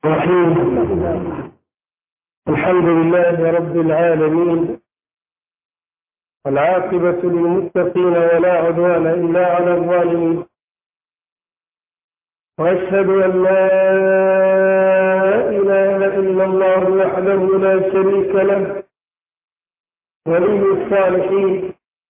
الرحيم. الحمد لله رب العالمين، والعاقبة للمتقين ولا عدوان إلا على الظالمين، وأشهد أن لا إله إلا الله وحده لا شريك له ولي الصالحين.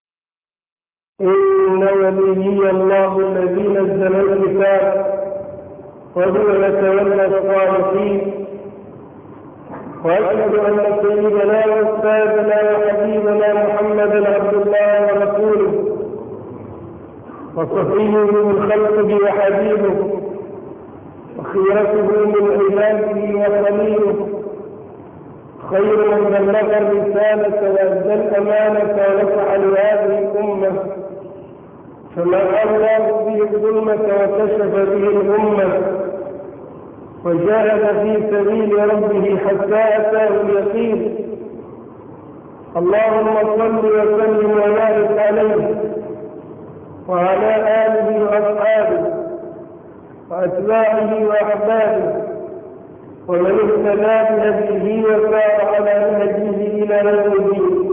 إن وليي الله الذي نزل الكتاب وهو يتولى الصالحين. وأشهد أن سيدنا وأستاذنا وحبيبنا محمدا عبد الله ورسوله وصفيه من خلقه وحبيبه وخيرته من عباده وخليله، خير من بلغ الرسالة وأدى الأمانة ونصح لهذه الأمة، فما أولى به الظلمة وكشف به الأمة، وجاهد في سبيل ربه حتى أتاه اليقين. اللهم صل وسلم وبارك عليه وعلى آله وأصحابه وأتباعه وأحبابه ومن اهتدى بهديه وسار على نهجه إلى يوم الدين.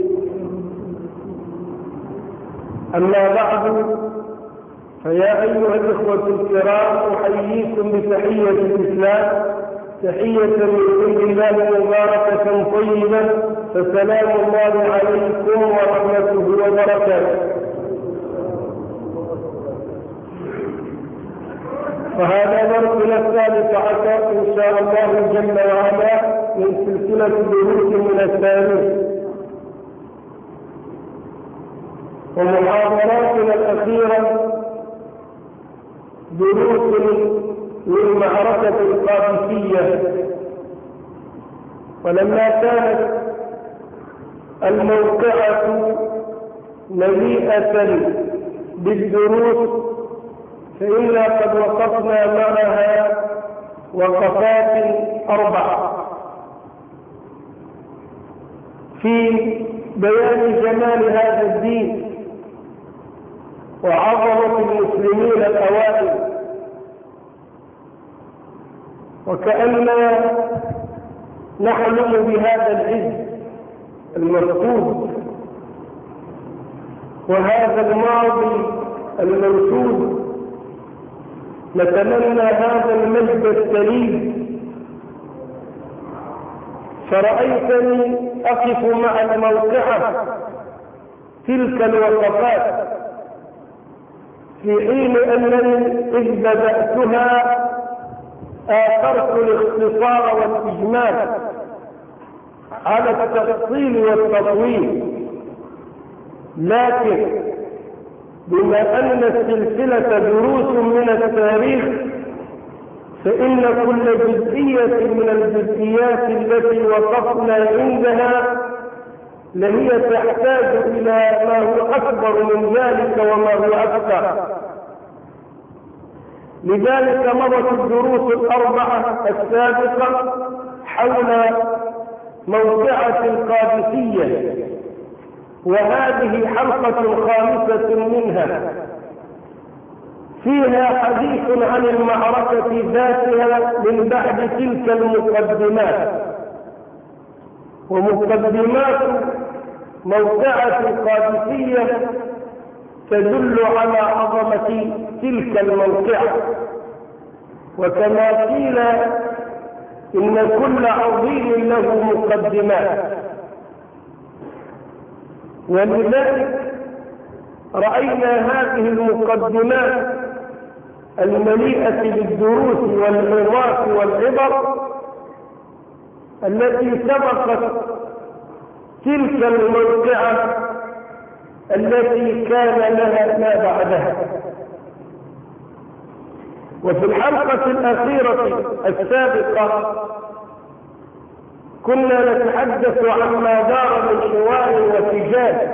أما بعد، فيا أيها الإخوة الكرام، أحييكم بتحية الإسلام، تحية من عند الله مباركة طيبة، فسلام الله عليكم ورحمته وبركاته. وهذا درسنا الثالث عشر إن شاء الله جل وعلا من سلسلة دروس من التاريخ، ومحاضراتنا الأخيرة دروس من معركة القادسية. ولما كانت الموقعة مليئة بالدروس فإنا قد وقفنا معها وقفات 4 في بيان جمال هذا الدين وعظمة المسلمين الأوائل، وكأننا نحلم بهذا العز المفقود وهذا الماضي المنشود، نتمنى هذا المجد السليم. فرأيتني أقف مع الموقعة تلك الوقفات في حين أنني إذ بدأتها آثرت الاختصار والإجمال على التفصيل والتطويل، لكن بما أن السلسلة دروس من التاريخ فإن كل جزئية من الجزئيات التي وقفنا عندها لهي تحتاج إلى ما هو أكبر من ذلك وما هو أكثر. لذلك مضت الدروس 4 السابقة حول موقعة القادسية، وهذه حلقة 5 منها فيها حديث عن المعركة ذاتها من بعد تلك المقدمات. ومقدمات موقعة القادسية تدل على عظمة تلك الموقعة، وكما قيل إن كل عظيم له مقدمات، ولذلك رأينا هذه المقدمات المليئة بالدروس والعظات والعبر التي سبقت تلك الموقعة التي كان لها ما بعدها. وفي الحلقة الأخيرة السابقة كنا نتحدث عما دار من حوار وسجال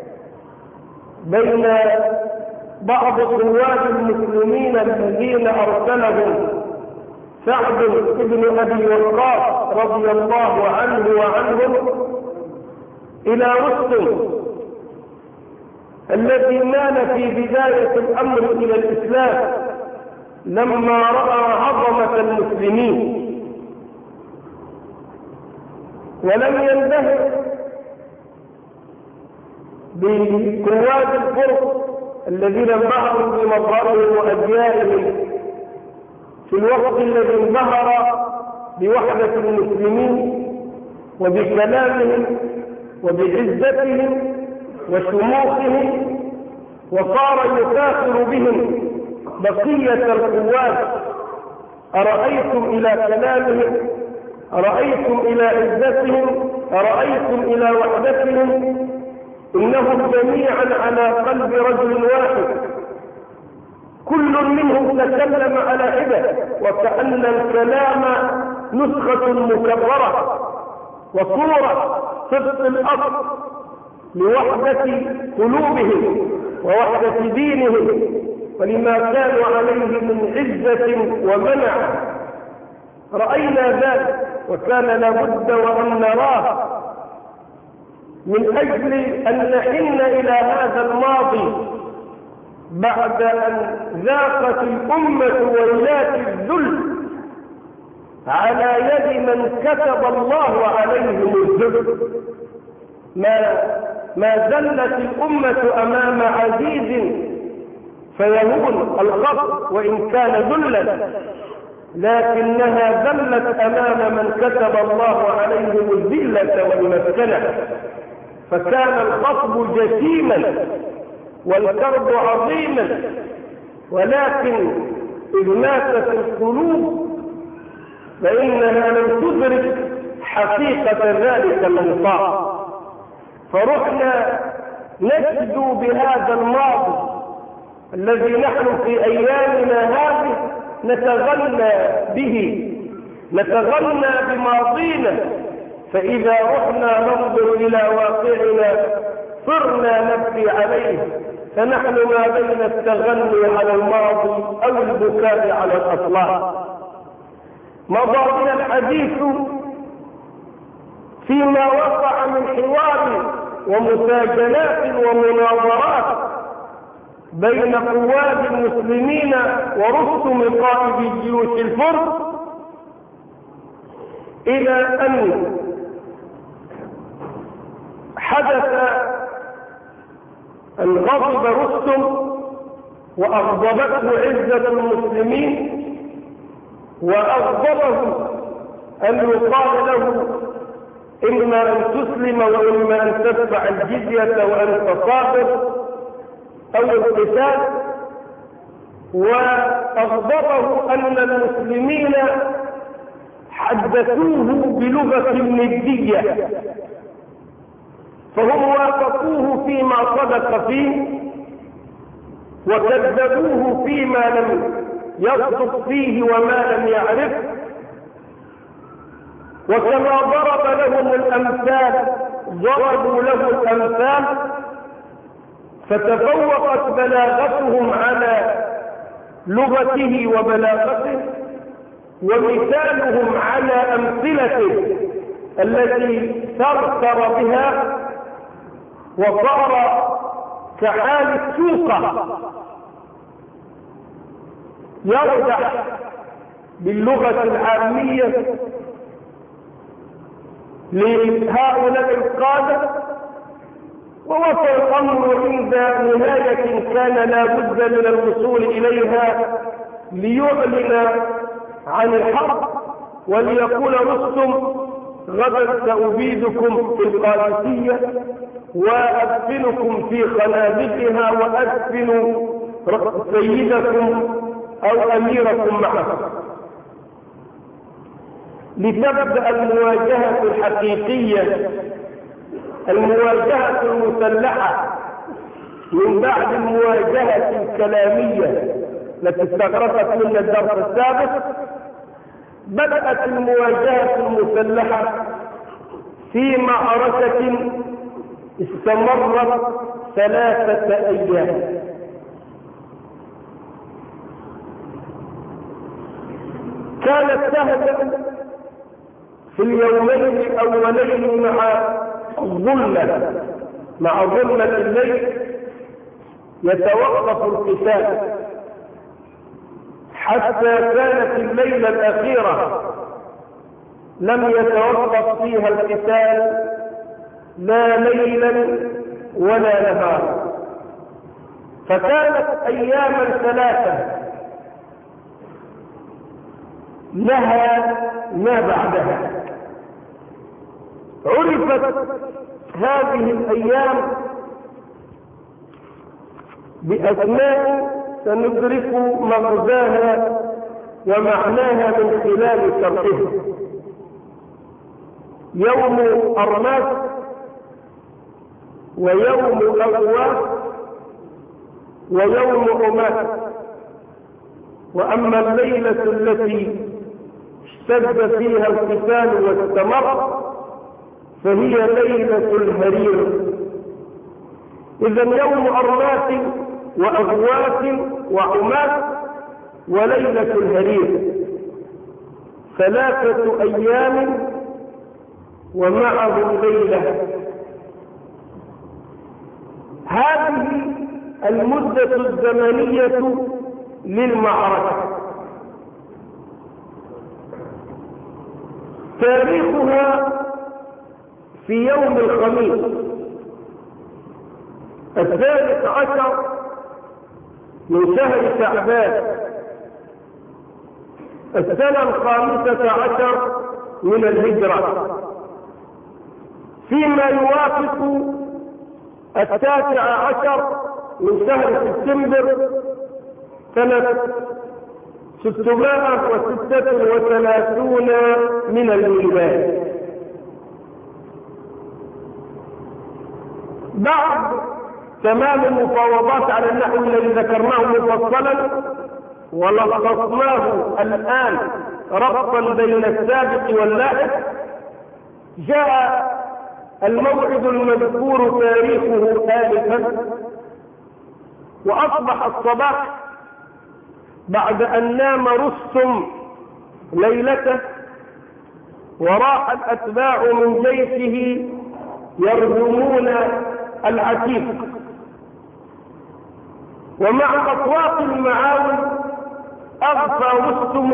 بين بعض قوات المسلمين الذين أرسلهم سعد بن أبي وقاص رضي الله عنه وعنهم إلى رستم الذي مال في بداية الأمر إلى الإسلام لما رأى عظمة المسلمين ولم ينبهر بقوات الفرس الذين انبهروا بمظهرهم وأديائهم في الوقت الذي انبهر بوحدة المسلمين وبكلامهم وبعزتهم وشموخهم، وصار يفاخر بهم بقية القوات. أرأيتم إلى كلامهم، أرأيتم إلى عزتهم، أرأيتم إلى وحدتهم، إنهم جميعا على قلب رجل واحد، كل منهم تكلم على حدة، وكأن الكلام نسخة مكررة وصورة طبق الأصل لوحدة قلوبهم ووحدة دينهم ولما كانوا عليه من عزة ومنع. رأينا ذلك وكان لابد وأن نراه من أجل أن نحن إلى هذا الماضي بعد أن ذاقت الأمة ويلات الذل على يد من كتب الله عليهم الذل. ما زلت الأمة أمام عزيز فيهون الخط وإن كان ذلا، لكنها ذلت أمام من كتب الله عليهم الذلة والمسكنة، فكان الخطب جسيما والكرب عظيما، ولكن إذ ماتت القلوب فإنها لم تدرك حقيقة ذلك الانصاف. فرحنا نجدو بهذا الماضي الذي نحن في أيامنا هذه نتغنى به، نتغنى بماضينا، فإذا رحنا ننظر إلى واقعنا صرنا نبكي عليه، فنحن ما بين التغني على الماضي أو البكاء على الأصلاح. مضى بنا الحديث فيما وقع من حوار ومساجلات ومناظرات بين قواد المسلمين ورستم قائد جيوش الفرس، إلى أن حدث أن غضب رستم وأغضبته عزة المسلمين، وأغضبه أن يقال له إما أن تسلم وإما أن تدفع الجزية وأنت صابر أو القتال، وأغضبه أن المسلمين حدثوه بلغة ندية، فهم وافقوه فيما صدق فيه وكذبوه فيما لم يصدق فيه وما لم يعرف. وكما ضرب لهم الأمثال ضربوا له الأمثال، فتفوقت بلاغتهم على لغته وبلاغته، ومثالهم على أمثلته التي ثرثر بها وصار كحال السوقة يرجع باللغة العامية لهؤلاء القادة. ووصل الأمر عند نهاية كان لا بد من الوصول إليها ليعلن عن الحرب وليقول رستم غدا سأبيدكم في القادسية وأدفنكم في خنادقها وأدفن سيدكم أو أميركم معكم، لتبدأ المواجهة الحقيقية، المواجهة المسلحة من بعد المواجهة الكلامية التي استغرقت منا الدرس السابق. بدأت المواجهة المسلحة في معركة استمرت 3 أيام. كانت تهدأ في اليومين الأولين مع ظلمة الليل يتوقف القتال، حتى كانت الليلة الأخيرة لم يتوقف فيها القتال لا ليلا ولا نهارا، فكانت أياما ثلاثة لها ما بعدها. عرفت هذه الأيام بأسماء سندرك مغزاها ومعناها من خلال شرحها: يوم أرماس، ويوم أغواس، ويوم أماس. وأما الليلة التي اشتد فيها القتال واستمر فهي ليلة الهرير. إذن يوم أرماس وأغواس وأماس وليلة الهرير 3 أيام ومعهم ليلة. هذه المدة الزمنية للمعركة. تاريخها في يوم الخميس 13 من شهر شعبان السنة 15 من الهجرة، فيما يوافق 19 من شهر سبتمبر سنة 636 من الميلاد. بعد تمام المفاوضات على النحو الذي ذكرناه مفصلا ولخصناه الآن ربطا بين السابق واللاحق، جاء الموعد المذكور تاريخه آلفا، وأصبح الصباح بعد أن نام رستم ليلته وراح الأتباع من جيشه يرجمون العتيق، ومع أصوات المعاول أغفى رستم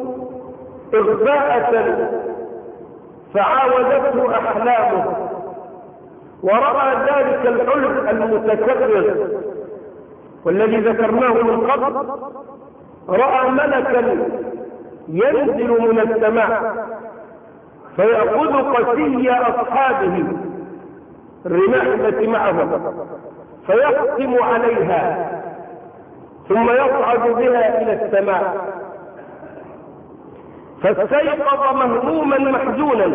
إغفاءة فعاودته أحلامه، ورأى ذلك الحلم المتكرر والذي ذكرناه من قبل، رأى ملكا ينزل من السماء فيأخذ قسي أصحابه الرماح التي معهم فيقسم عليها ثم يصعد بها إلى السماء. فاستيقظ مهموما محزونا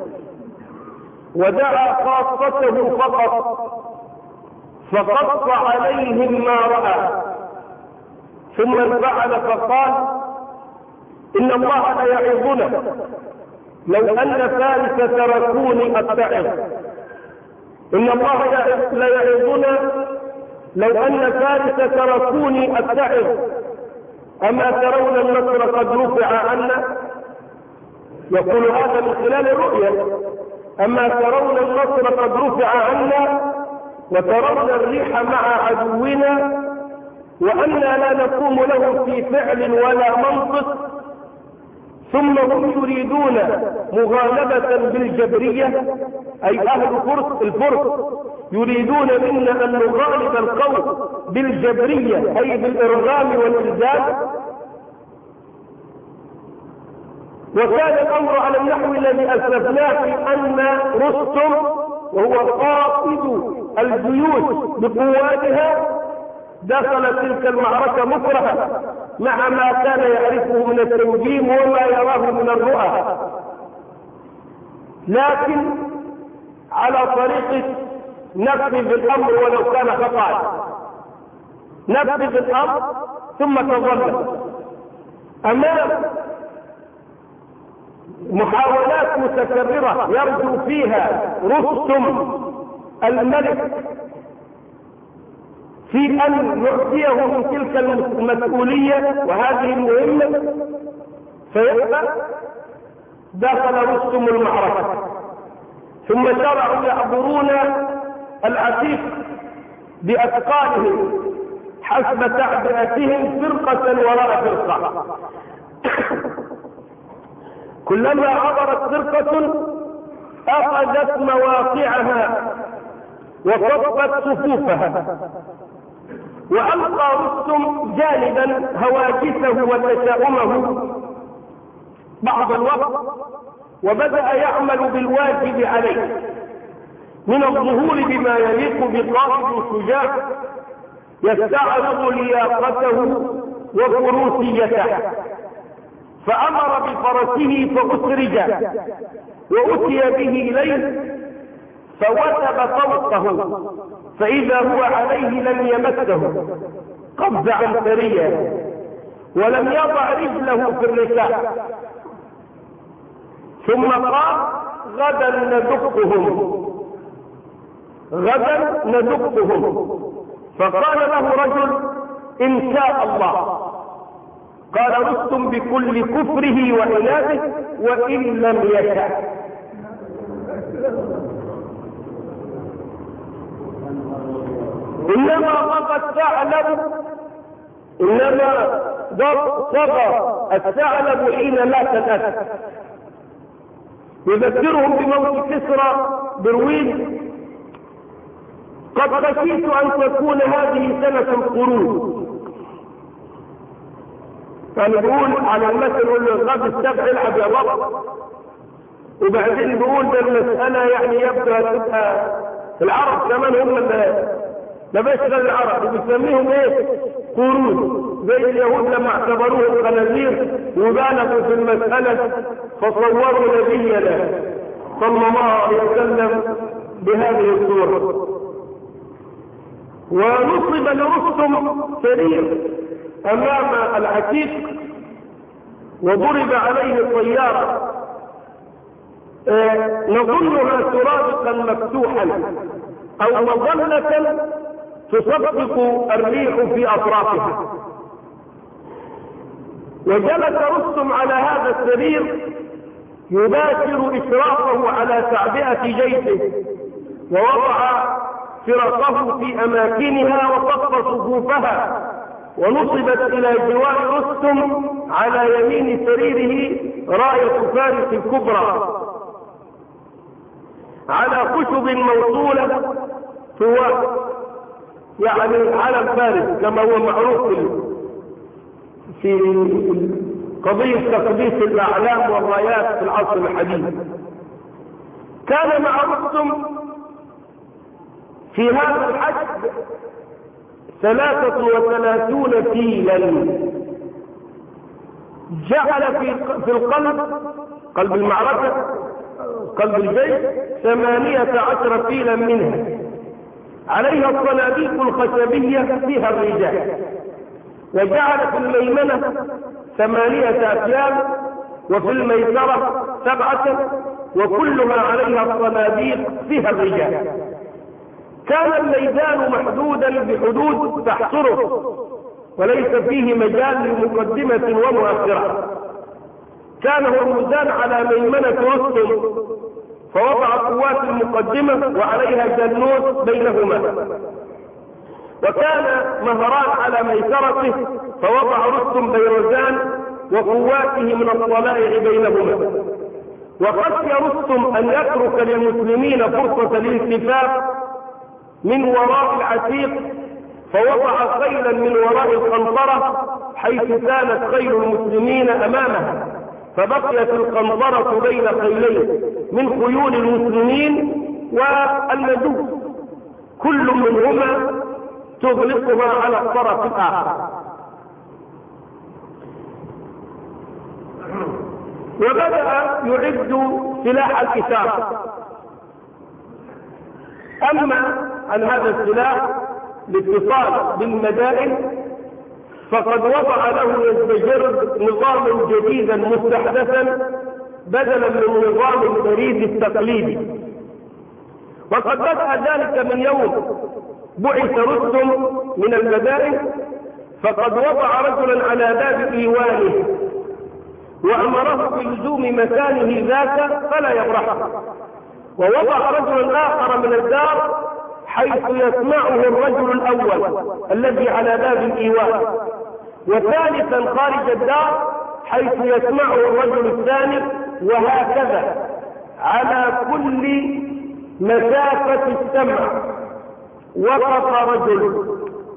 ودعا خاصته فقط فقص عليهم ما رأى، ثم انفعل فقال: إن الله ليعظنا لو أن فارس تركوني أتعظ، إن الله ليعظنا لو أن فارس تركوني أتعظ، أما ترون النصر قد رفع عنا؟ يقول هذا من خلال الرؤيا: أما ترون النصر قد رفع عنا وترون الريح مع عدونا وأنا لا نقوم له في فعل ولا منطق، ثم هم يريدون مغالبة بالجبرية، أي أهل الفرس يريدون منا أن نغالب القوم بالجبرية أي بالإرغام والإلزام. وكان الأمر على النحو الذي أسلفناه في أن رستم وهو قائد الجيوش بقواتها دخل تلك المعركة مكرها مع ما كان يعرفه من التنجيم وما يراه من الرؤى، لكن على طريقة نفذ الأمر ولو كان خطأ، نفذ الأمر ثم تظل أمام محاولات متكررة يرجو فيها رستم الملك في أن يعطيه من تلك المسؤولية وهذه المهمة، فيبقى دخل رستم المعركة، ثم شرعوا يعبرون العتيق بأثقالهم حسب تعبئتهم فرقة وراء فرقة. كلما عبرت فرقة أخذت مواقعها وصفت صفوفها، وألقى رستم جانبا هواجسه وتشاؤمه بعض الوقت، وبدأ يعمل بالواجب عليه من الظهور بما يليق بقائد شجاع يستعرض لياقته وفروسيته، فأمر بفرسه فأسرج وأتي به إليه فوثب فوقه، فإذا هو عليه لم يمسه قبض عنتريا ولم يضع رجله في الركاب، ثم قال غدا ندقهم. فقال له رجل إن شاء الله. قال رستم بكل كفره وعناده وإن لم يشاء. إنما طغى الثعلب حين مات الأسد. يذكرهم بموت كسرى برويد: قد خشيت أن تكون هذه سنة قرون. كان يقول على المثل يقول له غاب السبع العب يا بابا، وبعدين بيقول ده المسألة يعني يبدو تبقى العرب كمان هم لا بيشغل العرب بيسميهم ايه؟ قرون، زي اليهود لما اعتبروهم خنازير وبالغوا في المسألة فصوروا نبينا صلى الله عليه وسلم بهذه الصورة. ونصب لرستم سرير أمام العتيق وضرب عليه الطيارة نظنها سرادقا مفتوحا أو مظلة تصدق الريح في أطرافها. وجلس رستم على هذا السرير يباشر إشرافه على تعبئة جيشه، ووضع فرقه في أماكنها وصف صفوفها، ونصبت إلى جوار رستم على يمين سريره راية فارس الكبرى على خشب موصولة سواء يعني علم فارس كما هو معروف في قضية تقديس الأعلام والرايات في العصر الحديث. كان مع رستم في هذا الحشد 33 فيلا، جعل في قلب المعركة قلب الجيش 18 فيلا منها عليها الصناديق الخشبية فيها الرجال، وجعل في الميمنة 8 أفيال وفي الميسرة 7 وكلها عليها الصناديق فيها الرجال. كان الميدان محدودا بحدود تحصره وليس فيه مجال لمقدمة ومؤخرة. كان هرمزان على ميمنة رستم فوضع قوات المقدمة وعليها جنوس بينهما، وكان مهران على ميسرته فوضع رستم بيروزان وقواته من الطلائع بينهما. وخشي رستم أن يترك للمسلمين فرصة الالتفاف من وراء العتيق فوضع خيلا من وراء القنطرة حيث كانت خيل المسلمين أمامها، فبقيت القنطرة بين خيلين من خيول المسلمين والمجوس كل منهما تغلقها على الطرف الآخر. وبدأ يعد سلاح القتال. أما عن هذا السلاح الاتصال بالمدائن فقد وضع له يزدجرد نظاما جديدا مستحدثا بدلا من نظام البريد التقليدي. وقد بدأ ذلك من يوم بعث رستم من المدائن، فقد وضع رجلا على باب إيوانه وأمره بلزوم مكانه ذاك فلا يبرحه، ووضع رجلا آخر من الدار حيث يسمعه الرجل الأول الذي على باب الإيوان، وثالثا خارج الدار حيث يسمعه الرجل الثاني وهكذا على كل مسافة السمع وقف رجل.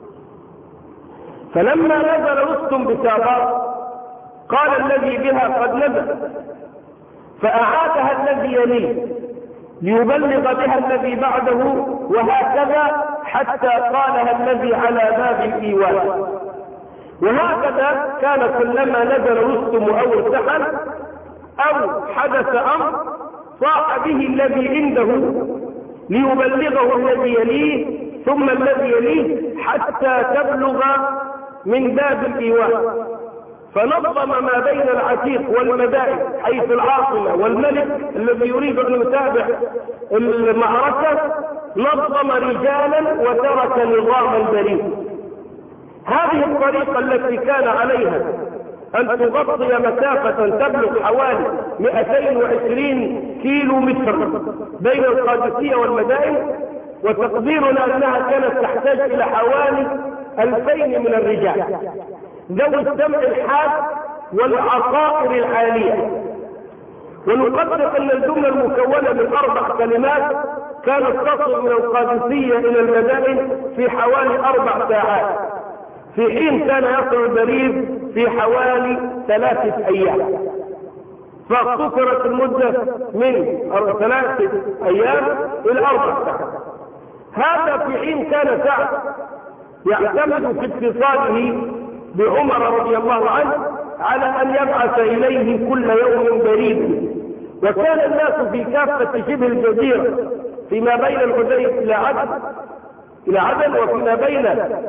فلما نزل رستم بسابار قال الذي بها قد نزل، فأعادها الذي يليه ليبلغ بها الذي بعده، وهكذا حتى قالها الذي على باب الإيوان. وهكذا كان كلما نزل رستم أو ارتحل أو حدث أمر صاح به الذي عنده ليبلغه الذي يليه ثم الذي يليه حتى تبلغ من باب الإيوان. فنظم ما بين العتيق والمدائن حيث العاصمة والملك الذي يريد أن يتابع المعركة، نظم رجالا وترك نظاما بريء. هذه الطريقة التي كان عليها أن تغطي مسافة تبلغ حوالي 220 كيلو متر بين القادسية والمدائن، وتقديرنا أنها كانت تحتاج إلى حوالي 2000 من الرجال ذوي السمع الحاد والعصائر العالية. ونقدر أن الجملة المكونة من 4 كلمات كانت تصل من القادسية إلى المدائن في حوالي 4 ساعات، في حين كان يصل البريد في حوالي 3 أيام، فاقتصرت المدة من 3 أيام إلى 4 ساعات. هذا في حين كان سعد يعتمد في اتصاله بعمر رضي الله عنه على أن يبعث إليه كل يوم بريد. وكان الناس في كافة شبه الجزيرة فيما بين الحديث إلى عدن وفيما بين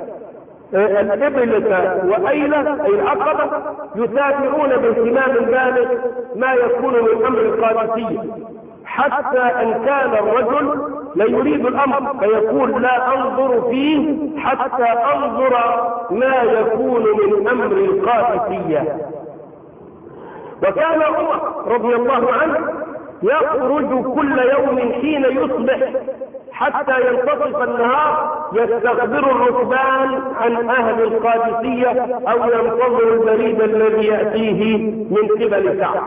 الإبلة وأيلة أي العقبة يتابعون باهتمام بالغ ما يكون من أمر القادسية، حتى أن كان الرجل لا يريد الأمر فيقول لا أنظر فيه حتى أنظر ما يكون من أمر القادسية. وكان عمر رضي الله عنه يخرج كل يوم حين يصبح حتى ينتصف النهار يستخبر الركبان عن أهل القادسية أو ينتظر البريد الذي يأتيه من قبل سعد.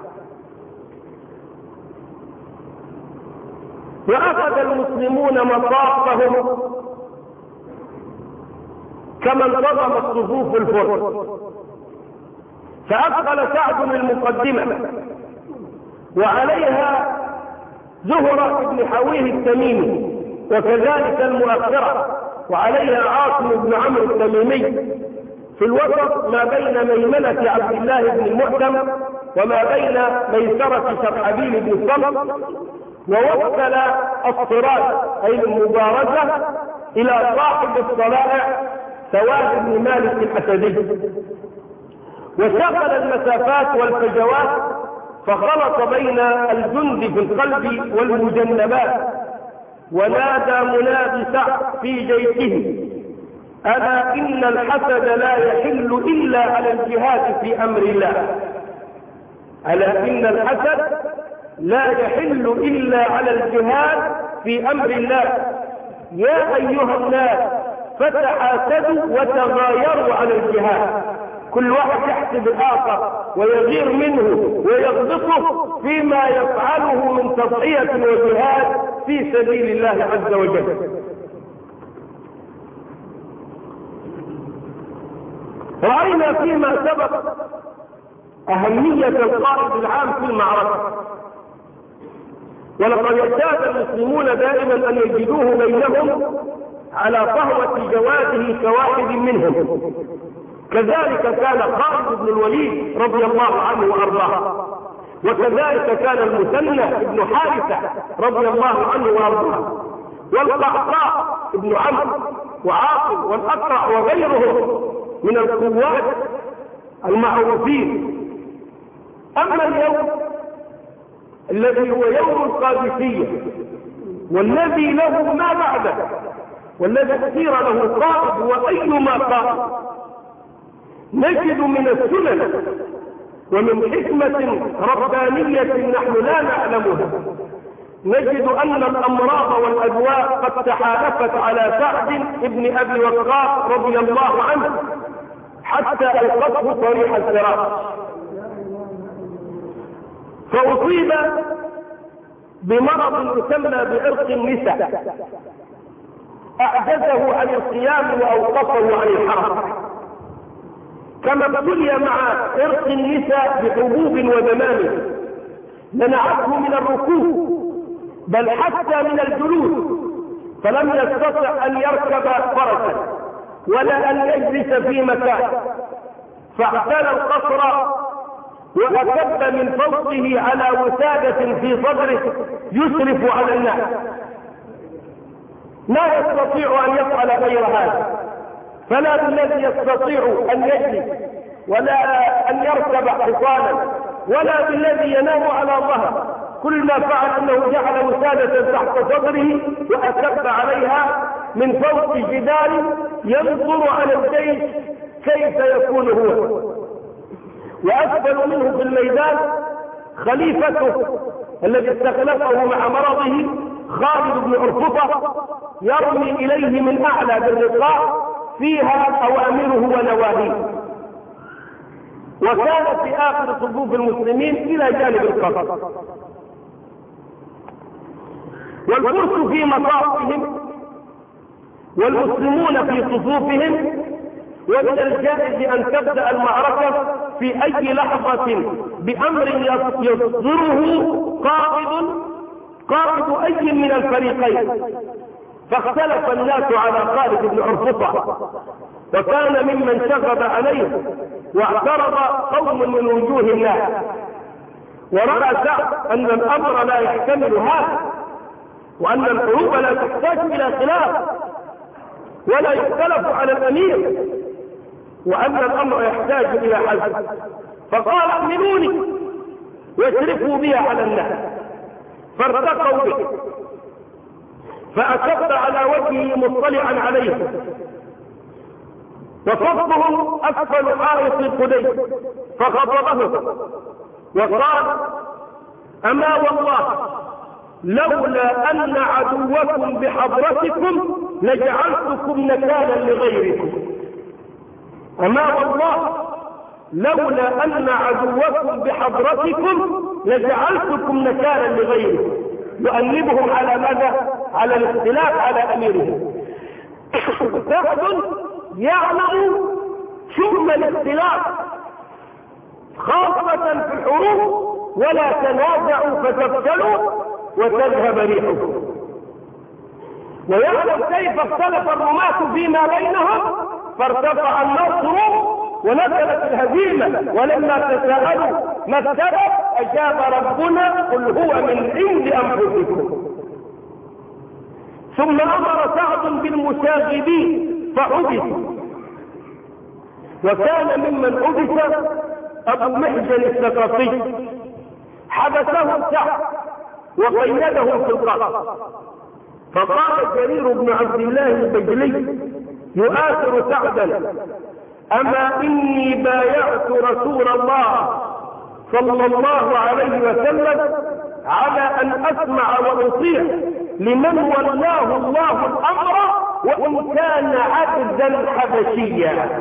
وأخذ المسلمون مطافهم كما انتظم الصفوف الفرس، فأدخل سعد المقدمة وعليها زهرة بن حويه التميمي، وكذلك المؤخرة وعليها عاصم بن عمرو التميمي. في الوسط ما بين ميمنة عبد الله بن المعتم وما بين ميسرة شرحبيل بن صلت، ووكل الصراط أي المبارزة إلى صاحب الصلائع سواد بن مالك الأسدي، وشغل المسافات والفجوات، فخلط بين الجند في القلب والمجنبات. ونادى منادي سعد في جيشه ألا إن الحسد لا يحل إلا على الجهاد في أمر الله، ألا إن الحسد لا يحل إلا على الجهاد في أمر الله. يا أيها الناس فتحاسدوا وتغايروا على الجهاد، كل واحد يحسب الآخر ويغير منه ويغبطه فيما يفعله من تضحية وجهاد في سبيل الله عز وجل. رأينا فيما سبق أهمية القائد العام في المعركة، ولقد اعتاد المسلمون دائما أن يجدوه بينهم على صهوة جواده كواحد منهم. كذلك كان خالد بن الوليد رضي الله عنه وأرضاه، وكذلك كان المثنى بن حارثة رضي الله عنه وأرضاه، والقعقاع بن عمرو وعاصم والأقرع وغيرهم من القوات المعروفين. أما اليوم الذي هو يوم القادسية والذي له ما بعده والذي اختير له قائد وأيما قائد، نجد من السنن ومن حكمة ربانية نحن لا نعلمها، نجد أن الأمراض والأدواء قد تحالفت على سعد بن أبي وقاص رضي الله عنه حتى ألقته صريح الفراش. فأصيب بمرض يسمى بعرق النساء أعجزه عن القيام وأوقفه عن الحركة، كما ابتلي مع عرق النساء بحبوب ودمامل منعته من الركوب بل حتى من الجلوس، فلم يستطع أن يركب فرسا ولا أن يجلس في مكان، فاعتلى القصر وأكب من فوقه على وسادة في صدره يسرف على الناس، لا يستطيع أن يفعل غير هذا، فلا بالذي يستطيع أن يجلس ولا أن يركب حصانا ولا بالذي ينام على ظهر، كل ما فعل أنه جعل وسادة تحت صدره وأكب عليها من فوق جدار ينظر على الجيش كيف يكون هو، وأسفل منه في الميدان خليفته الذي استخلفه مع مرضه خالد بن عرفطة يرمي إليه من أعلى بالرقاع فيها أوامره ونواهيه، وكان في آخر صفوف المسلمين إلى جانب القصر. والفرس في مصافهم والمسلمون في صفوفهم، ومن الجائز أن تبدأ المعركة في أي لحظة بأمر يصدره قائد أي من الفريقين، فاختلف الناس على خالد بن عرفطة، وكان ممن شغب عليه واعترض قوم من وجوه الناس، ورأى سعد أن الأمر لا يحتمل هذا، وأن الحروب لا تحتاج إلى خلاف ولا يختلف على الأمير، وأن الأمر يحتاج إلى حل، فقال احملوني واشرفوا بي على الناس، فارتقوا به فأكب على وجهه مطلعا عليه، وصفهم أسفل حائط القديس، فخطبه وقال أما والله لولا أن عدوكم بحضرتكم لجعلتكم نكالا لغيركم، أما والله لولا أن عدوكم بحضرتكم لجعلتكم نكالا لغيركم، يؤنبهم على ماذا؟ على الاختلاف على أميرهم. سعد يعلم شؤم الاختلاف خاصة في الحروب، ولا تنازعوا فتفشلوا وتذهب ريحكم، ويعلم كيف اختلف الرماة فيما بينهم، فارتفع النصر ونزلت الهزيمة، ولما تساءلوا ما السبب أجاب ربنا قل هو من عند أنفسكم. ثم أمر سعد بالمشاغبين فحبسوا، وكان ممن حبس أبو محجن الثقفي، حبسه سعد وقيده في القصر، فقال جرير بن عبد الله البجلي يؤثر سعدا أما إني بايعت رسول الله صلى الله عليه وسلم على أن أسمع وأطيع لمن ولاه الله الأمر وإن كان عبدا حبشيا.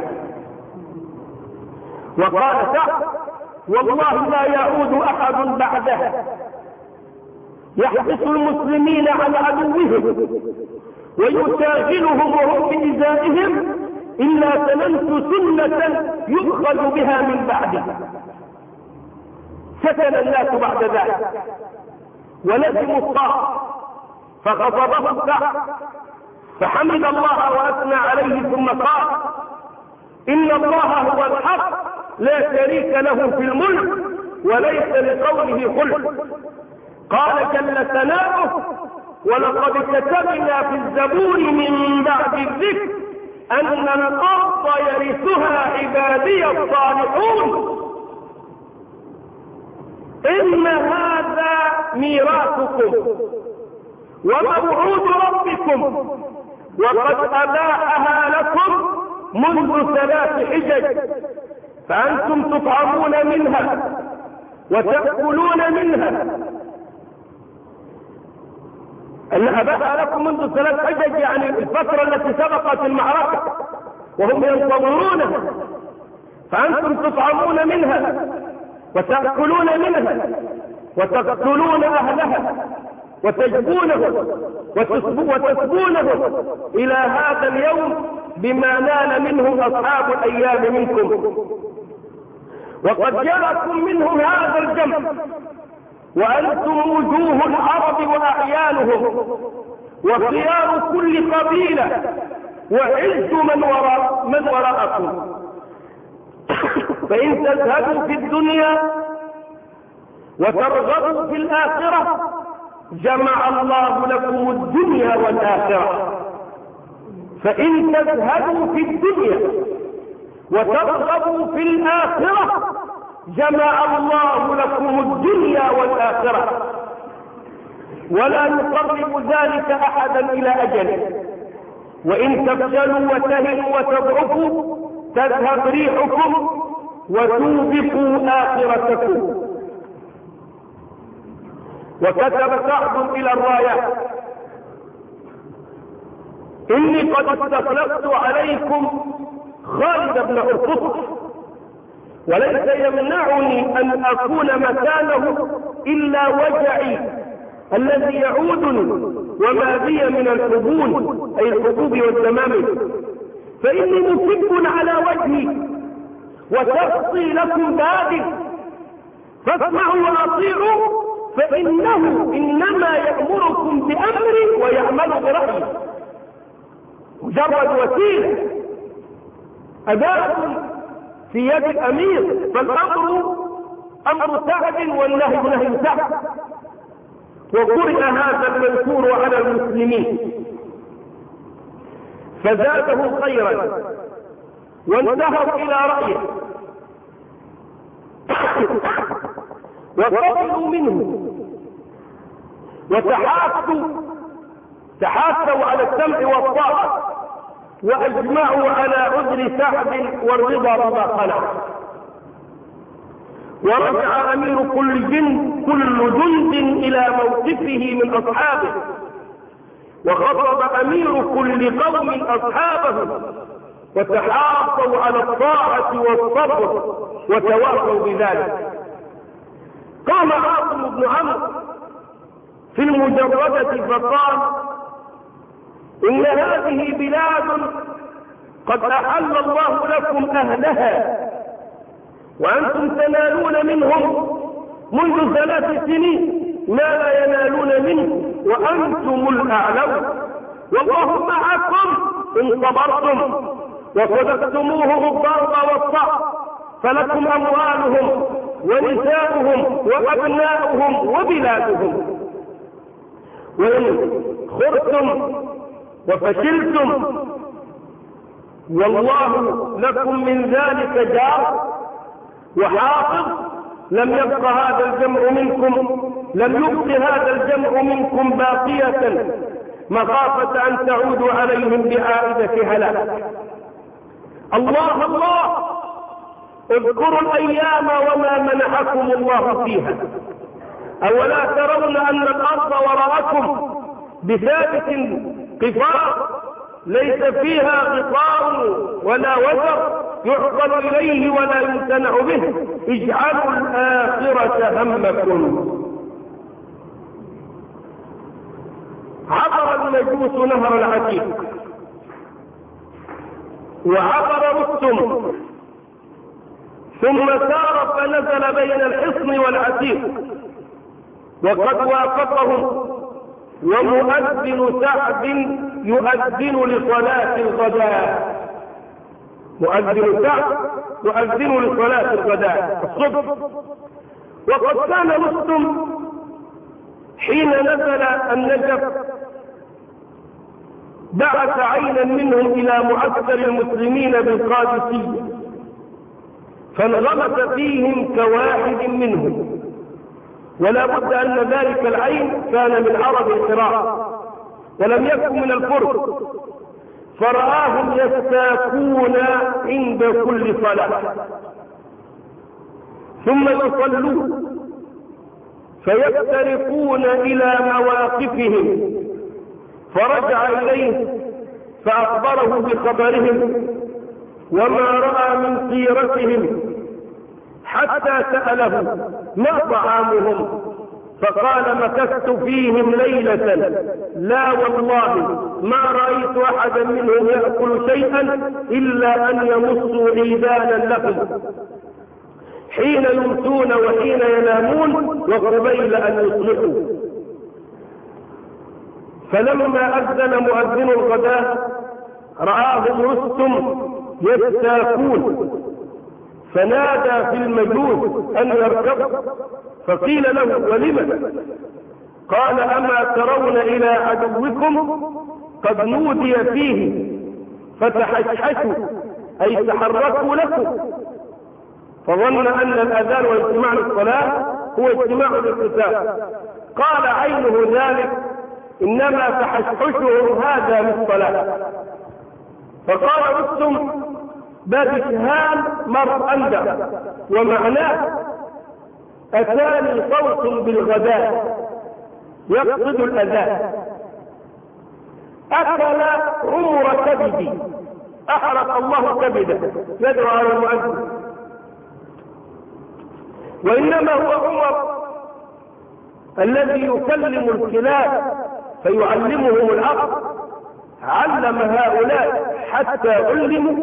وقال سعد والله لا يعود أحد بعدها يحبس المسلمين عن عدوهم ويشاغلهم وهم بإزائهم إلا سننت سنة يؤخذ بها من بعده. سكن الناس بعد ذلك ولزموا الطاعة، فغضبه سعد فحمد الله وأثنى عليه ثم قال إن الله هو الحق لا شريك له في الملك وليس لقوله خلق. قال جل ثناؤه ولقد كتبنا في الزبور من بعد الذكر أن الأرض يرثها عبادي الصالحون إن هذا ميراثكم وموعود ربكم وقد أباحها لكم منذ 3 حجج فأنتم تطعمون منها وتأكلون منها. أن أباحها لكم منذ 3 حجج يعني الفترة التي سبقت المعركة وهم ينتظرونها، فأنتم تطعمون منها وتأكلون منها وتقتلون أهلها وتجبونه وتسبونه إلى هذا اليوم بما نال منه أصحاب الأيام منكم. وقد جاءكم منهم هذا الجمع وأنتم وجوه العرب وأعيانهم وخيار كل قبيلة وعز من وراءكم، فإن تزهدوا في الدنيا وترغبوا في الآخرة جمع الله لكم الدنيا والآخرة. فإن تزهدوا في الدنيا وترغبوا في الآخرة جمع الله لكم الدنيا والآخرة، ولا يقرب ذلك أحدا إلى أجله. وإن تفشلوا وتهنوا وتضعفوا تذهب ريحكم وتوبقوا آخرتكم. وكتب سعد إلى الرايات: إني قد استخلفت عليكم خالد بن أرقطة، وليس يمنعني أن أكون مكانه إلا وجعي الذي يعودني وما بي من الحبون، أي الحبوب والدمامل، فإني مصب على وجهي وتغطي لكم بابي، فاسمعوا وأطيعوا، فإنه إنما يأمركم بأمري ويعمل برأيي. مجرد وسيلة أداة في يد الأمير، فالأمر أمر سعد والنهي نهي سعد. وقرئ هذا المنشور على المسلمين فزاده خيرا وانتهوا إلى رأيه وقبلوا منه تحاسوا على السمع والطاعة، وأجمعوا على عذر سعد والرضا بما خلق. ورجع أمير كل جند إلى موقفه من أصحابه، وخطب أمير كل قوم أصحابه، وتحاصوا على الطاعة والصبر وتواصوا بذلك. قام عاصم بن عمرو في المجردة فقال: إن هذه بلاد قد أحل الله لكم أهلها، وأنتم تنالون منهم منذ 3 سنين ما لا ينالون منه، وأنتم الأعلون، والله معكم إن صبرتم وصدقتموه الضرب والصعب، فلكم أموالهم ونساؤهم وأبناؤهم وبلادهم. وإن خرتم وفشلتم والله لكم من ذلك جار وحافظ، لم يبق هذا الجمع منكم باقية مخافة أن تعودوا عليهم بعائدة هلاك. الله الله، اذكروا الأيام وما منحكم الله فيها، أولا ترون أن الأرض وراءكم بثابت قفار ليس فيها غطاء ولا وزر يعقل إليه ولا يمتنع به، اجعلوا الآخرة همكم. عبر المجوس نهر العتيق وعبر رستم، ثم سار فنزل بين الحصن والعتيق، وقد وافقهم ومؤذن سعد يؤذن لصلاة الغداء. مؤذن سعد يؤذن لصلاة الغداء الصبح. وقد كان رستم حين نزل النجف بعث عينا منهم إلى معسكر المسلمين بالقادسية، فانغمس فيهم كواحد منهم، ولا بد أن ذلك العين كان من عرب العراق ولم يكن من الفرس، فرآهم يستاكون عند كل صلاة ثم يصلون فيفترقون إلى مواقفهم، فرجع إليه فأخبره بخبرهم وما رأى من سيرتهم، حتى سأله ما طعامهم فقال مكثت فيهم ليلة لا والله ما رأيت أحدا منهم يأكل شيئا إلا أن يمصوا عيدانا لهم حين يمسون وحين ينامون وقبيل أن يصلحوا. فلما أذن مؤذن الغداء رآهم رستم يستاكون فنادى في المجوس أن يركبوا فقيل له ولم؟ قال أما ترون إلى عدوكم قد نودي فيه فتحشحشوا أي تحركوا لكم. فظن أن الأذان واجتماع الصلاة هو اجتماع القتال. قال عينه ذلك إنما تحشحشهم هذا للصلاة. فقال رستم بابشهان مر أندى ومعناه أتاني صوت بالغداء يقصد الأذان أكل عمر كبدي أحرق الله كبده يدعو على المؤذن وإنما هو عمر الذي يكلم الكلاب فيعلمهم العقل علم هؤلاء حتى علموا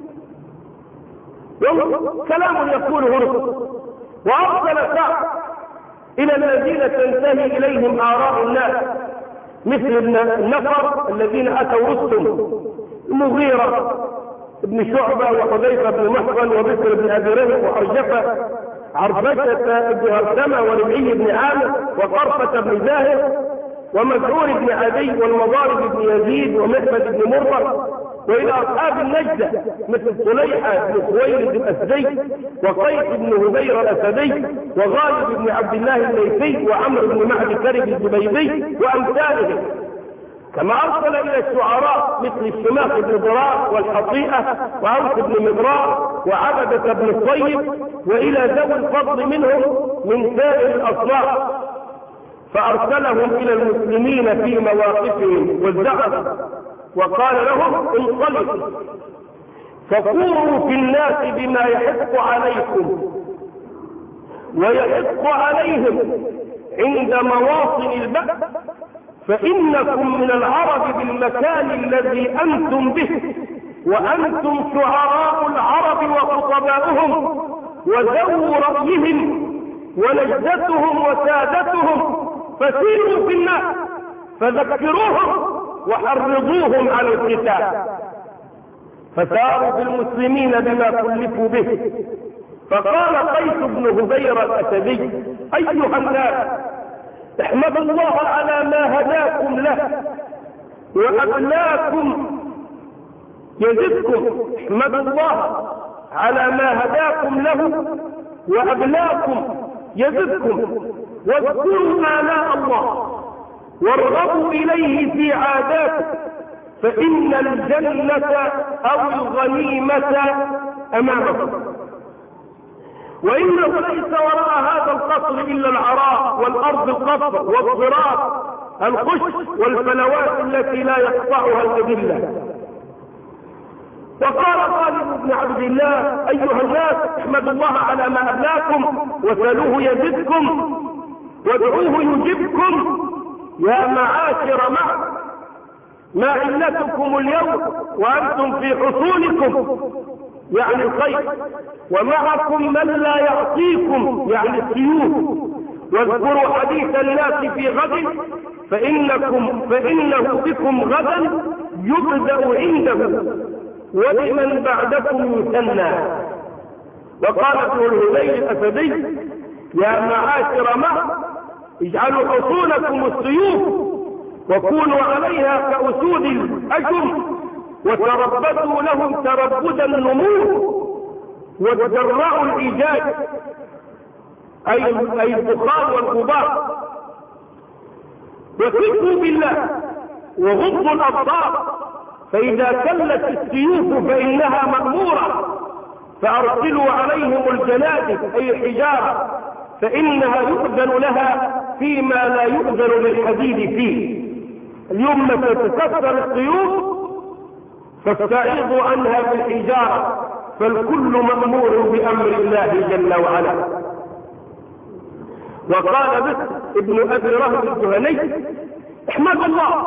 كلام يقوله رسل. وأرسل سعد إلى الذين تنتهي إليهم آراء الناس مثل النفر الذين أتوا رستم المغيرة بن شعبة وحذيفة بن محصن وبكر بن أبي رهب وحرجفة عربشة بن هرثمة وربعي بن عامر وقرفة بن زاهر ومسعور بن عدي والمضارب بن يزيد ومحمد بن مرة وإلى أصحاب النجدة مثل صليحة بن خويلد الأسدي وقيس بن هبير الأسدي وغالب بن عبد الله الليثي وعمر بن معد كرب الزبيدي وأمثالهم. كما أرسل إلى الشعراء مثل الشماخ بن ضرار والحطيئة وعوف بن مضرار وعبدة بن الطيب وإلى ذوي الفضل منهم من سائر الأصناف فأرسلهم إلى المسلمين في مواقفهم والزعف وقال لهم انطلقوا فقولوا في الناس بما يحق عليكم ويحق عليهم عند مواطن البأس فإنكم من العرب بالمكان الذي أنتم به وأنتم شعراء العرب وخطباؤهم وذو رأيهم ونجدتهم وسادتهم فسيروا في الناس فذكروهم وحرضوهم على القتال. فساروا بالمسلمين بما كلفوا به. فقال قيس بن هبير الأسدي أيها الناس احمدوا الله على ما هداكم له وأبلاكم يزدكم. احمدوا الله على ما هداكم له وأبلاكم يزدكم واذكروا آلاء الله وارغبوا إليه في عاداته فإن الجنة أو الغنيمة أمامكم وإنه ليس وراء هذا القصر إلا العراء والأرض القصر والضراب الخش والفلوات التي لا يقطعها الأذلة. وقال خالد بن عبد الله أيها الناس احمدوا الله على ما أبلاكم وسألوه يزدكم وادعوه يجبكم يا معاشر ما علتكم اليوم وأنتم في حصونكم يعني الخير ومعكم من لا يعصيكم يعني السيوف واذكروا حديث الناس في غد فإنه بكم غدا يبدأ عنده ولمن بعدكم يثنى. وقال ابن الهذيل الأسدي يا معاشر اجعلوا حصونكم السيوف وكونوا عليها كأسود الأجم وتربدوا لهم تربد النمور وتجرعوا الإيجاج أي البخار والغبار وثقوا بالله وغضوا الأبصار فإذا كلت السيوف فإنها مأمورة فأرسلوا عليهم الجنادب أي الحجارة فإنها يؤذن لها فيما لا يؤذن للحديد فيه. اليوم تتكسر السيوف فاستعيضوا عنها بالحجارة فالكل مأمور بأمر الله جل وعلا. وقال بسر ابن أبي رهب الجهني: احمدوا الله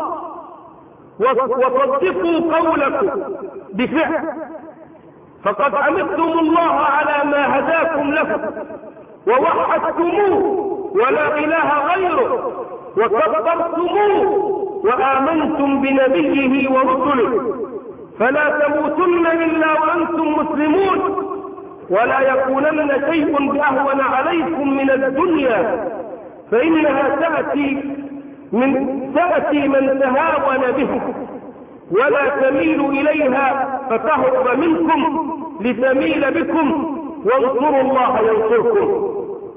وصدقوا قولكم بفعل، فقد حمدتم الله على ما هداكم له ووحدتموه ولا إله غيره وكبرتموه وآمنتم بنبيه ورسله، فلا تموتن إلا وأنتم مسلمون، ولا يكونن شيء بأهون عليكم من الدنيا، فإنها تأتي من تهاون به، ولا تميل إليها فتهرب منكم لتميل بكم، وانصروا الله ينصركم.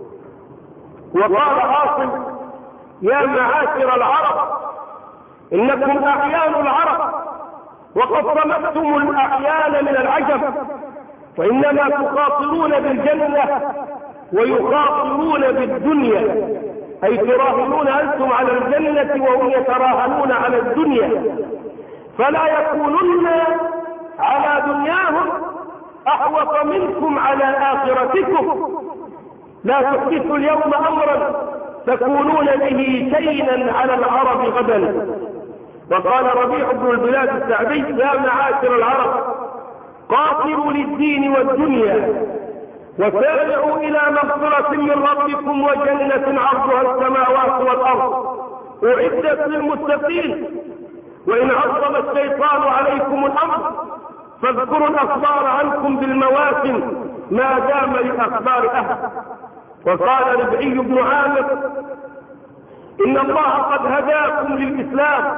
وقال عاصم: يا معاشر العرب إنكم أعيان العرب، وقد صمتم الأعيان من العجب، وإنما تخاطرون بالجنة ويخاطرون بالدنيا، أي تراهنون أنتم على الجنة وهم يتراهنون على الدنيا، فلا يكونن على دنياهم أحوط منكم على آخرتكم، لا تحدثوا اليوم أمرا تكونون به شيئا على العرب غدا. وقال ربيع بن البلاد السعدي: يا معاشر العرب قاتلوا للدين والدنيا، وسارعوا إلى مغفرة من ربكم وجنة عرضها السماوات والأرض أعدت للمتقين، وإن عظم الشيطان عليكم الأمر فاذكروا الأخبار عنكم بالمواسم ما دام للأخبار أهل. وقال ربعي بن عامر: إن الله قد هداكم للإسلام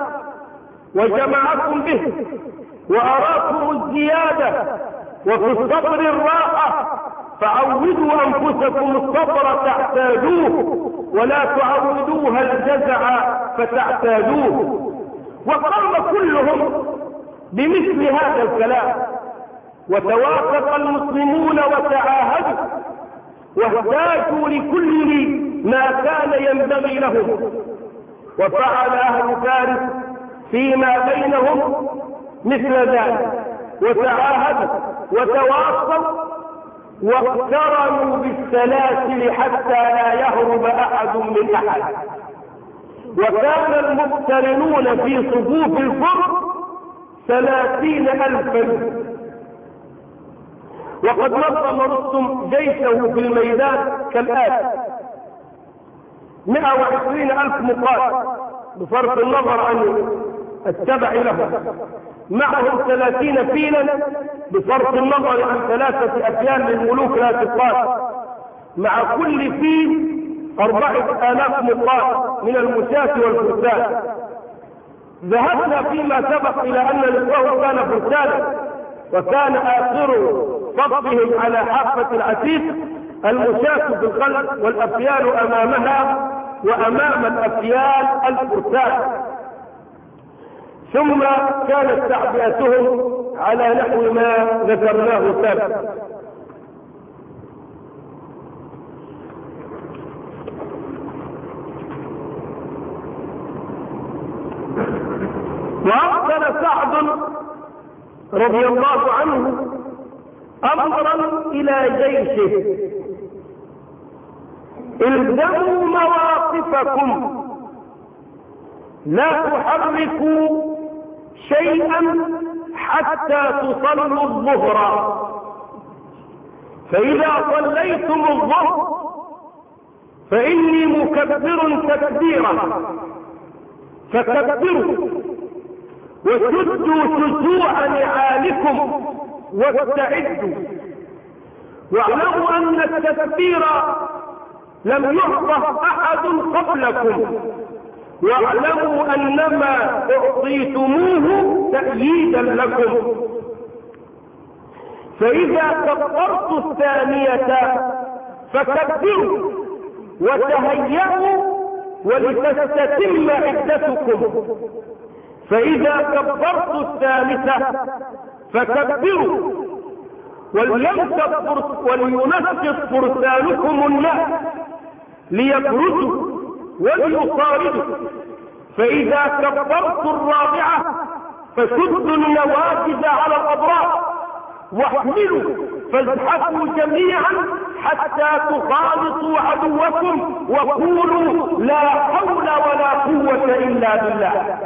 وجمعكم به وأراكم الزيادة وفي الصبر الراحة، فعودوا أنفسكم الصبر تحتاجوه ولا تعودوها الجزع فتحتاجوه. وقام كلهم بمثل هذا الكلام، وتوافق المسلمون وتعاهدوا واحتاجوا لكل ما كان ينبغي لهم، وفعل أهل فارس فيما بينهم مثل ذلك، وتعاهدوا وتواصلوا واقترنوا بالسلاسل حتى لا يهرب أحد من أحد. وكان المقترنون في صفوف الفرس 30,000. وقد نظم رستم جيشه في الميدان كالآتي: 120,000 مقاتل بصرف النظر عن التبع له، معهم 30 فيلا بصرف النظر عن 3 أفيال للملوك لا تقاتل، مع كل فيل 4,000 مقاتل من المشاة والفرسان. ذهبنا فيما سبق إلى أن نصره كان فرسانا، وكان آخر صفهم على حافة العتيق، المشاة في الخلف والأفيال أمامها، وأمام الأفيال الفرسان. ثم كانت تعبئتهم على نحو ما ذكرناه سابقا. وأرسل سعد رضي الله عنه أمرا إلى جيشه: الزموا مواقفكم، لا تحركوا شيئا حتى تصلوا الظهر، فإذا صليتم الظهر فإني مكبر تكبيرا، فكبروا وشدوا شجوع نعالكم واستعدوا، واعلموا أن التكبير لم يعطه أحد قبلكم، واعلموا أنما أعطيتموه تأييدا لكم. فإذا كبرت الثانية فكبروا وتهيئوا ولتستتم عدتكم، فإذا كبرت الثالثة فكبروا ولينشط فرسانكم الناس ليبرزوا وليصاردوا، فإذا كبرت الرابعة فشدوا النواجذ على الأبراج واحملوا فازحفوا جميعا حتى تخالطوا عدوكم وقولوا لا حول ولا قوة إلا بالله.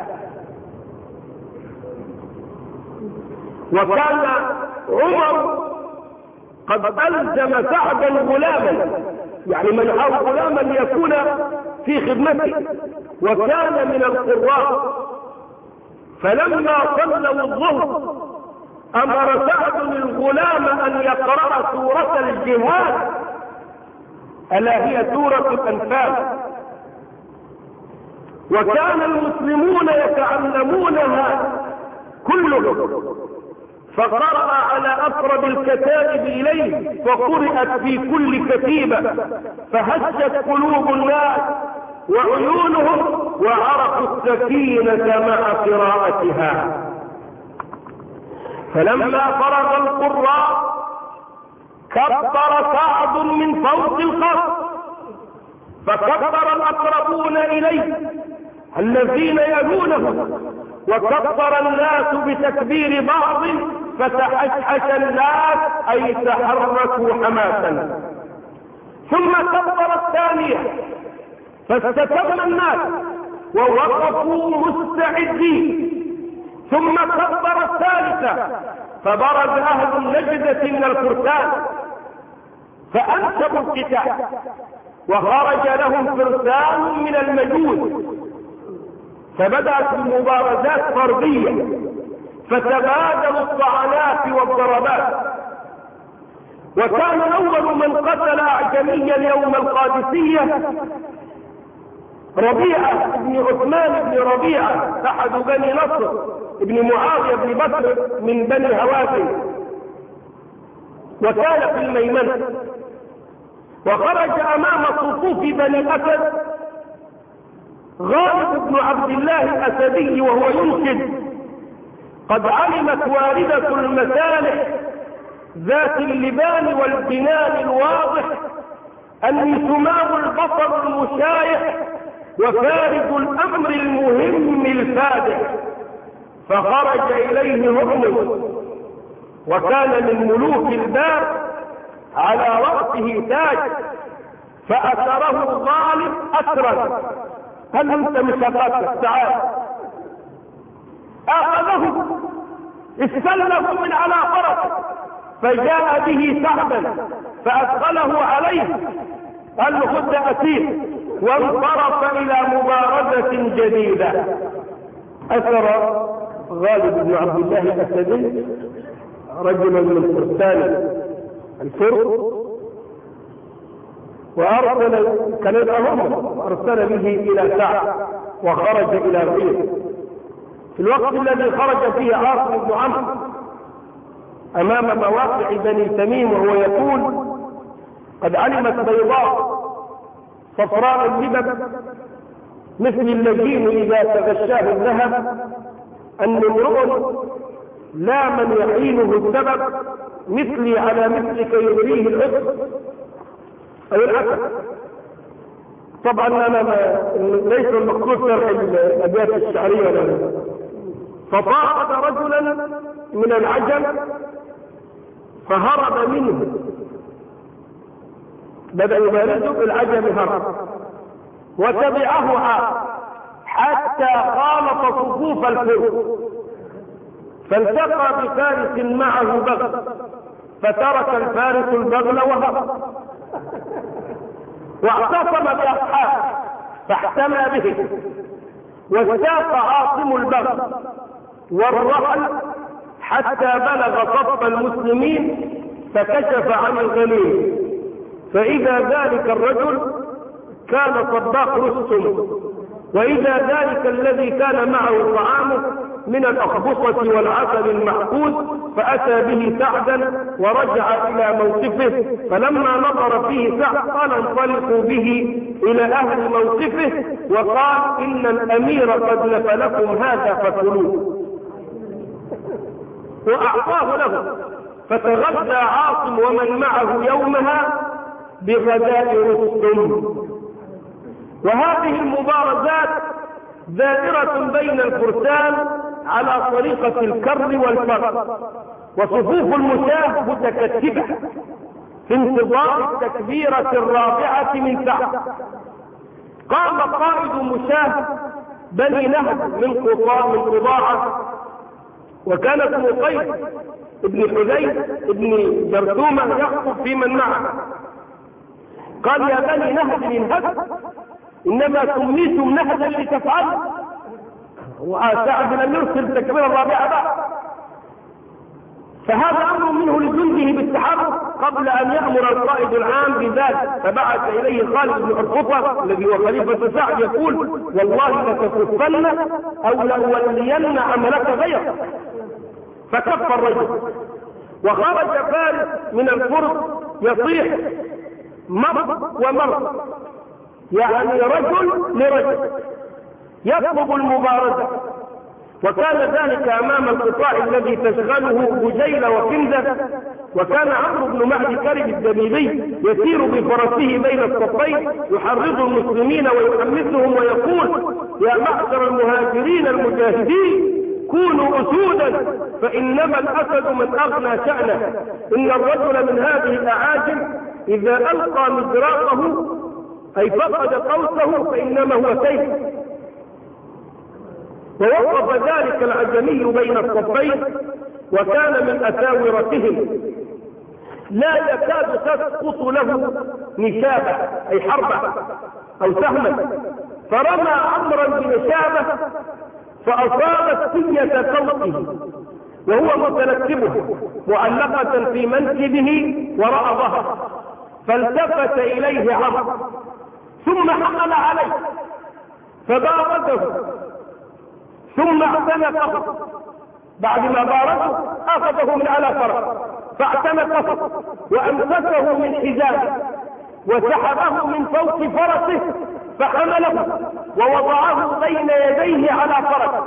وكان عمر قد ألزم سعدا غلاما، يعني منعه غلاما ليكون في خدمته، وكان من القراء، فلما صلوا الظهر أمر سعد الغلام أن يقرأ سورة الجهاد، ألا هي سورة الأنفال، وكان المسلمون يتعلمونها كلهم، فقرأ على أقرب الكتائب إليه فقرأت في كل كتيبة، فهشت قلوب الناس وعيونهم وعرفوا السكينة مع قراءتها. فلما فرغ القراء كبر سعد من فوق الخط، فكبر الأقربون إليه الذين يلونه، وكبر الناس بتكبير بعض، فتحشحش الناس أي تحركوا حماسا، ثم كبر الثانية فاستتم الناس ووقفوا مستعدين، ثم كبر الثالثة فبرز أهل النجدة من الفرسان فأنشبوا القتال، وخرج لهم فرسان من المجوس، فبدأت المبارزات فردية، فتبادلوا الطعنات والضربات. وكان أول من قتل أعجميا يوم القادسية ربيعة بن عثمان بن ربيعة أحد بني نصر ابن معاوية بن بكر من بني هوازن، وكان في الميمنة. وخرج أمام صفوف بني أسد غالب بن عبد الله الأسدي وهو ينشد: قد علمت واردة المسالح ذات اللبان والجنان الواضح أني سمام البصر المشايح وفارد الأمر المهم الفادح. فخرج إليه مؤمن، وكان من ملوك الباب، على رأسه تاج، فأثره غالب أسرا: هل أنت مشاقاتك؟ تعال. أخذه استله من على فرسه فجاء به سعدا فأدخله عليه، قال له خذ أسير، وانصرف إلى مبارزة جديدة. أثر غالب بن عبد الله الأسدي رجلا من فرسان الفرس، وأرسل كان يدعوهم، أرسل به إلى سعد وخرج إلى غيره. في الوقت الذي خرج فيه عاصم بن عمرو أمام مواقع بني تميم وهو يقول: قد علمت بيضاء صفراء اللبب مثل اللجين إذا تغشاه الذهب أن امرؤ لا من يحينه السبب مثلي على مثلك يغريه العسر أو العسر. طبعا أنا ليس المقصود شرح الأبيات الشعرية، فطارد رجلا من العجم فهرب منه، بدأ يبارزه بالعجم، هرب وتبعه حتى خالط صفوف الفرس، فالتقى بفارس معه بغل، فترك الفارس البغل وهرب، واعتصم بأصحابه فاحتمى به، واستاق عاصم البغل والرحل حتى بلغ صف المسلمين فكشف عن الغنيم، فإذا ذلك الرجل كان صداق رستم، وإذا ذلك الذي كان معه طعامه من الأخبصة والعسل المحفوظ، فأتى به سعدا ورجع إلى موقفه، فلما نظر فيه سعد قال: انطلقوا به إلى أهل موقفه، وقال: إن الأمير قد نفى لكم هذا فكلوه، وأعطاه له. فتغذى عاصم ومن معه يومها بغداء رستم. وهذه المبارزات دائرة بين الفرسان على طريقة الكر والفر، وصفوف المشاة متكتبة، في انتظار التكبيرة الرابعة من تحت. قام قائد مشاة بني نهب من قضاعة، وكان ابن قيس ابن حذيف ابن جرثومة يخطب في من معه. قال: يا بني نهب انهب، انما سميتم نهبا لتفعلوا. وسعد لم يرسل التكبيرة الرابعة بعد، فهذا امر منه لجنده بالتحرك قبل ان يامر القائد العام بذلك. فبعث اليه خالد بن عرفطة الذي هو خليفة سعد يقول: والله لتكفن او لأولين عملك غيرك. فكف الرجل، وخرج فارس من الفرس يصيح مر ومر، يعني رجل لرجل يطلب المبارزة. وكان ذلك امام القطاع الذي تشغله بجيلة وكندة. وكان عمرو بن مهدي كرب الدبيبي يسير بفرسه بين الصفين يحرض المسلمين ويحمسهم ويقول: يا معشر المهاجرين المجاهدين، كونوا اسودا، فانما الاسد من اغنى شأنه. ان الرجل من هذه الاعاجم اذا القى مزراقه اي فقد قوسه فانما هو سيف. ووقف ذلك العجمي بين الصفين، وكان من أساورتهم، لا يكاد تسقط له نشابة أي حربة أو سهمة، فرمى عمرا بنشابة فأصابت سية صوته وهو متلكبه معلقة في منكبه وراء ظهره، فالتفت إليه عمرو ثم حمل عليه فبارزه، ثم اعتنقه. بعد ما بارزه اخذه من على فرس فاعتنقه وامسكه من حزامه وسحبه من فوق فرسه فحمله ووضعه بين يديه على فرس.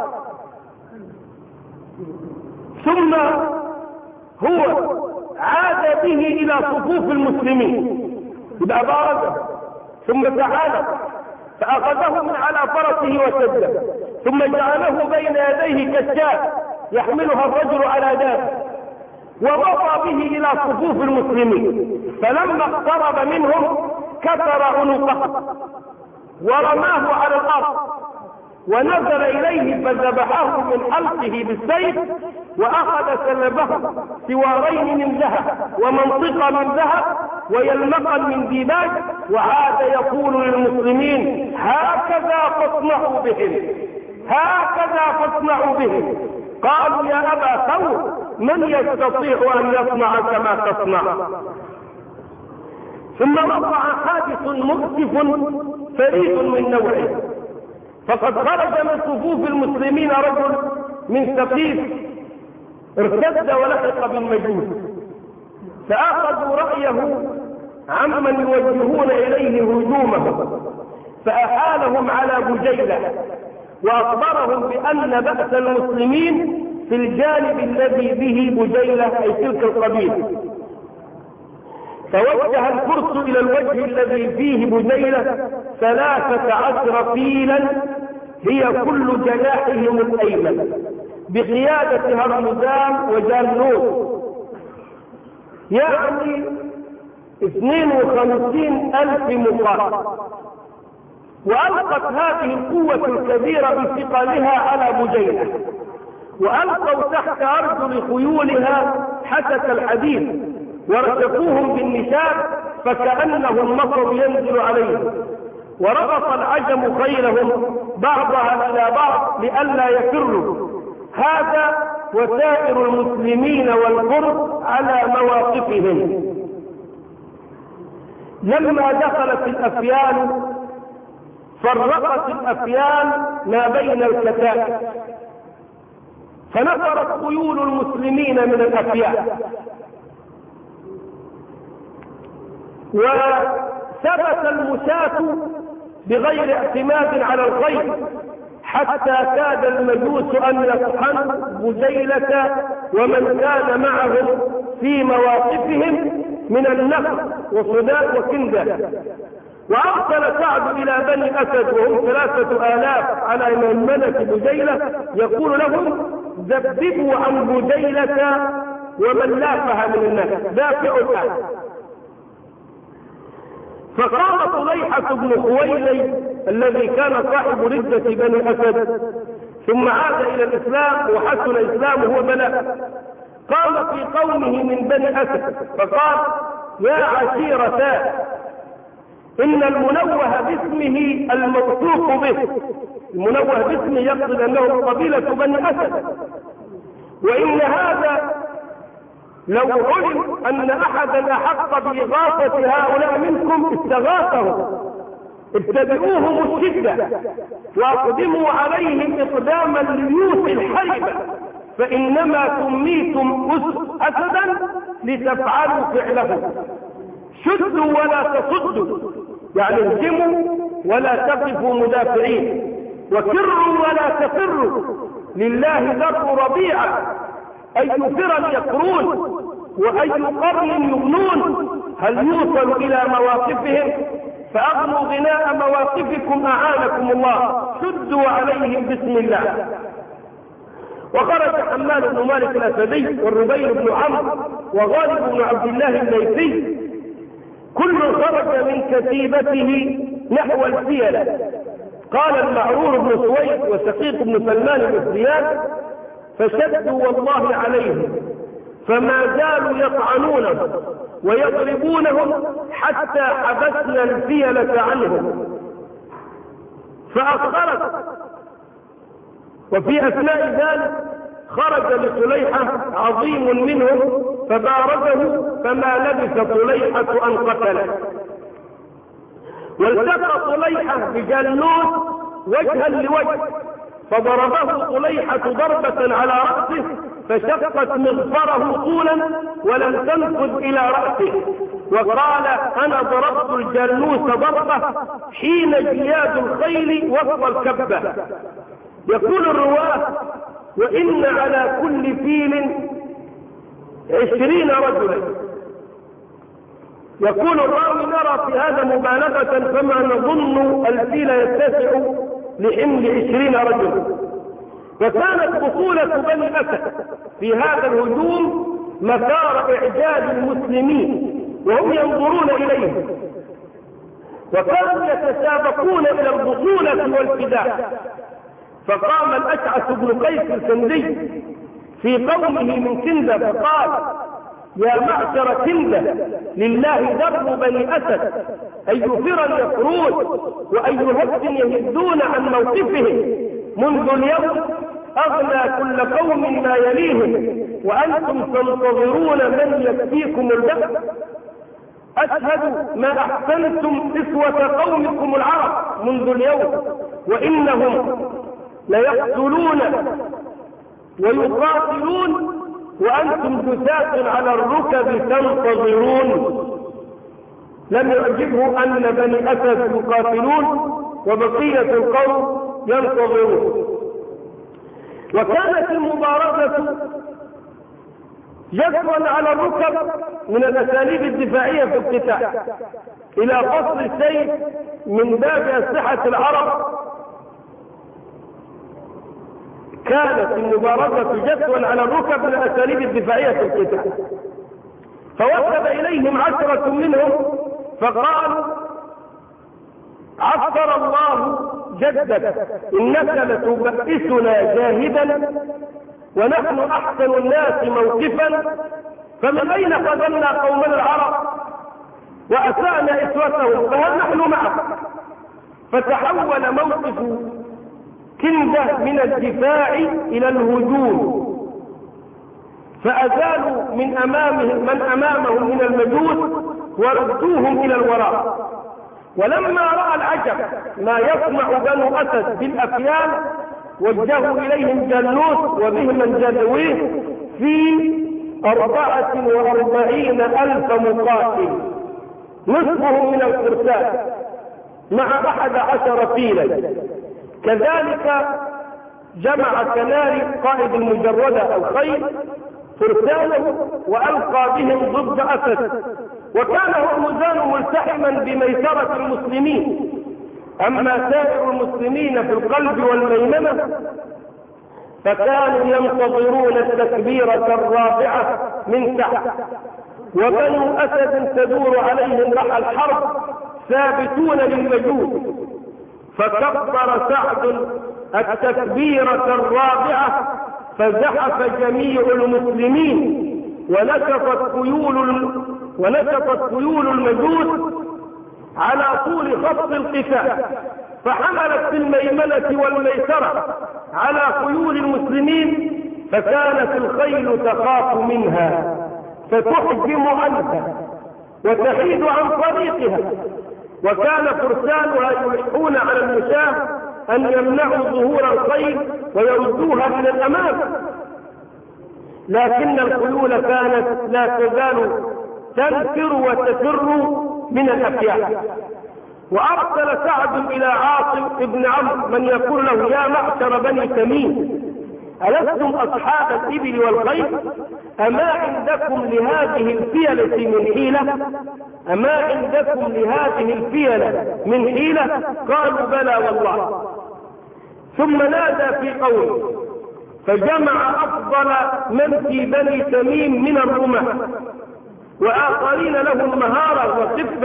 ثم هو عاد به الى صفوف المسلمين، يبقى بارزه ثم تعالى فأخذه من على فرسه وشده، ثم جعله بين يديه كالشاة يحملها الرجل على دابه، ومضى به إلى صفوف المسلمين. فلما اقترب منهم كسر عنقه ورماه على الأرض، ونزل إليه فذبحه من حلقه بالسيف، وأخذ سلبه سوارين من ذهب ومنطقة من ذهب ويلمقا من ديباج، وعاد يقول للمسلمين: هكذا فاصنعوا بهم، هكذا فاصنعوا بهم. قالوا: يا أبا ثور، من يستطيع أن يصنع كما تصنع؟ ثم وقع حادث مؤسف فريد من نوعه، فقد خرج من صفوف المسلمين رجل من ثقيف ارتد ولحق بالمجوس، فأخذوا رأيه عمن يوجهون إليه هجومه، فأحالهم على بجيلة وأخبرهم بأن بأس المسلمين في الجانب الذي به بجيلة أي تلك القبيلة. فوجه الفرس إلى الوجه الذي فيه بجيلة 13 فيلا هي كل جناحهم الأيمن بقيادة هرمزان وجالوت، يعني 52,000 مقاتل. وألقت هذه القوة الكبيرة بثقلها على بجيلة، وألقوا تحت أرجل خيولها حسك الحديد ورشقوهم بالنشاب فكأنه المطر ينزل عليهم، وربط العجم خيلهم بعضها إلى بعض لئلا يفروا. هذا وسائر المسلمين والفرس على مواقفهم. لما دخلت الأفيال فرقت الأفيال ما بين الكتائب، فنفرت خيول المسلمين من الأفيال، وثبت المشاة بغير اعتماد على الخيل، حتى كاد المجوس أن يطحن بجيلة ومن كان معهم في مواقفهم من النخل وصداء وكندة. وأرسل سعد إلى بني أسد وهم 3,000 على ميمنة بجيلة يقول لهم: ذبذبوا عن بجيلة ومن لافها من الناس، دافعوا الآن. فقام طليحة بن خويلد الذي كان صاحب ردة بني أسد ثم عاد إلى الإسلام وحسن إسلامه وبلغ، قام في قومه من بني أسد فقال: يا عشيرتا، إن المنوه باسمه الموثوق به، المنوه باسمه يقصد أنه قبيلة بني أسد، وإن هذا لو علم أن أحدا أحق بإغاثة هؤلاء منكم استغاثهم، اتبعوهم الشدة وأقدموا عليهم إقداما ليوث الحربة، فإنما سميتم أسدا لتفعلوا فعله. شدوا ولا تصدوا، يعني اهجموا ولا تقفوا مدافعين، وكروا ولا تفروا، لله ذر ربيعة، أي فرا يكرون وأي قرن يغنون، هل يوصل إلى مواقفهم؟ فأغنوا غناء مواقفكم أعانكم الله، شدوا عليهم بسم الله. وخرج حمال بن مالك الأسدي والربيع بن عمرو وغالب بن عبد الله الليثي، كل خرج من كتيبته نحو الفيلة. قال المعرور بن سويد وشقيق بن سلمان بن زياد: فشدوا والله عليهم فما زالوا يطعنونهم ويضربونهم حتى حبسنا الفيلة عنهم فأخرت. وفي أثناء ذلك خرج لطليحة عظيم منهم فبارزه، فما لبث طليحة أن قتله. والتقى طليحة بجالوت وجها لوجه، فضربه طليحة ضربة على رأسه فشقت مغفره طولا ولم تنفذ إلى رأسه، وقال: أنا ضربت الجالوت ضربة حين جياد الخيل وسط الكبة. يقول الرواة: وإن على كل فيل 20 رجلا. يقول الراوي: نرى في هذا مبالغة، فما نظن الفيل يتسع لحمل 20 رجلا. وكانت بطولة بني أسد في هذا الهجوم مثار إعجاب المسلمين وهم ينظرون إليه، وكانوا يتسابقون إلى البطولة والفداء. فقام الأشعث بن قيس الكندي في قومه من كندة فقال: يا معشر كندة، لله ذر بني أسد، أي فرا يفرون وأي هد يهدون عن موقفهم، منذ اليوم أغنى كل قوم ما يليهم، وأنتم تنتظرون من يكفيكم البأس. أشهد ما أحسنتم إسوة قومكم العرب منذ اليوم، وإنهم ليقتلون ويقاتلون وأنتم جثاة على الركب تنتظرون. لم يعجبه أن بني أسد يقاتلون وبقية القوم ينتظرون. وكانت المبارزة جثوا على الركب من الأساليب الدفاعية في القتال، إلى فصل السيف من باب أسلحة العرب. كانت المبارزة جثوا على الركب من الأساليب الدفاعية في القتال. فوثب إليهم 10 منهم فقالوا: عفر الله جدك، إنك لتبئسنا جاهدا ونحن أحسن الناس موقفا، فمن أين خذلنا قومنا العرب وأسأنا إسوتهم، فهل نحن معك؟ فتحول موقف كندة من الدفاع إلى الهجوم، فأزالوا من أمامهم من المجوس وردوهم إلى الوراء. ولما رأى العجب ما يصنع بنو أسد بالأفيال، وجهوا إليهم جالوت وبهم من جلويه في 44,000 مقاتل، نصفهم من الفرسان مع 11 فيلا. كذلك جمع كناري قائد المجردة الخيل فرسانه وألقى بهم ضد أسد، وكان هرمزان ملتحما بميسرة المسلمين. أما سائر المسلمين في القلب والميمنة فكانوا ينتظرون التكبيرة الرابعة من تحت، وبنو أسد تدور عليهم رحى الحرب ثابتون للمجوس. فكبر سعد التكبيرة الرابعة فزحف جميع المسلمين ونشطت خيول المجوس على طول خط القتال، فحملت في الميمنة والميسرة على خيول المسلمين، فكانت الخيل تخاف منها فتحجم عنها وتحيد عن طريقها، وكان فرسانها يلحون على المشاة أن يمنعوا ظهور الخيل ويردوها من الأمام، لكن الخيول كانت لا تزال تنفر وتفر من الأفياء. وأرسل سعد إلى عاصم بن عمرو من يقول له: يا معشر بني تميم، ألستم أصحاب الإبل والخيل؟ أما عندكم لهذه الفيلة من حيلة؟ أما عندكم لهذه الفيلة من حيلة؟ قالوا: بلى والله. ثم نادى في قوله فجمع أفضل من في بني تميم من الرماة وآخرين لهم مهارة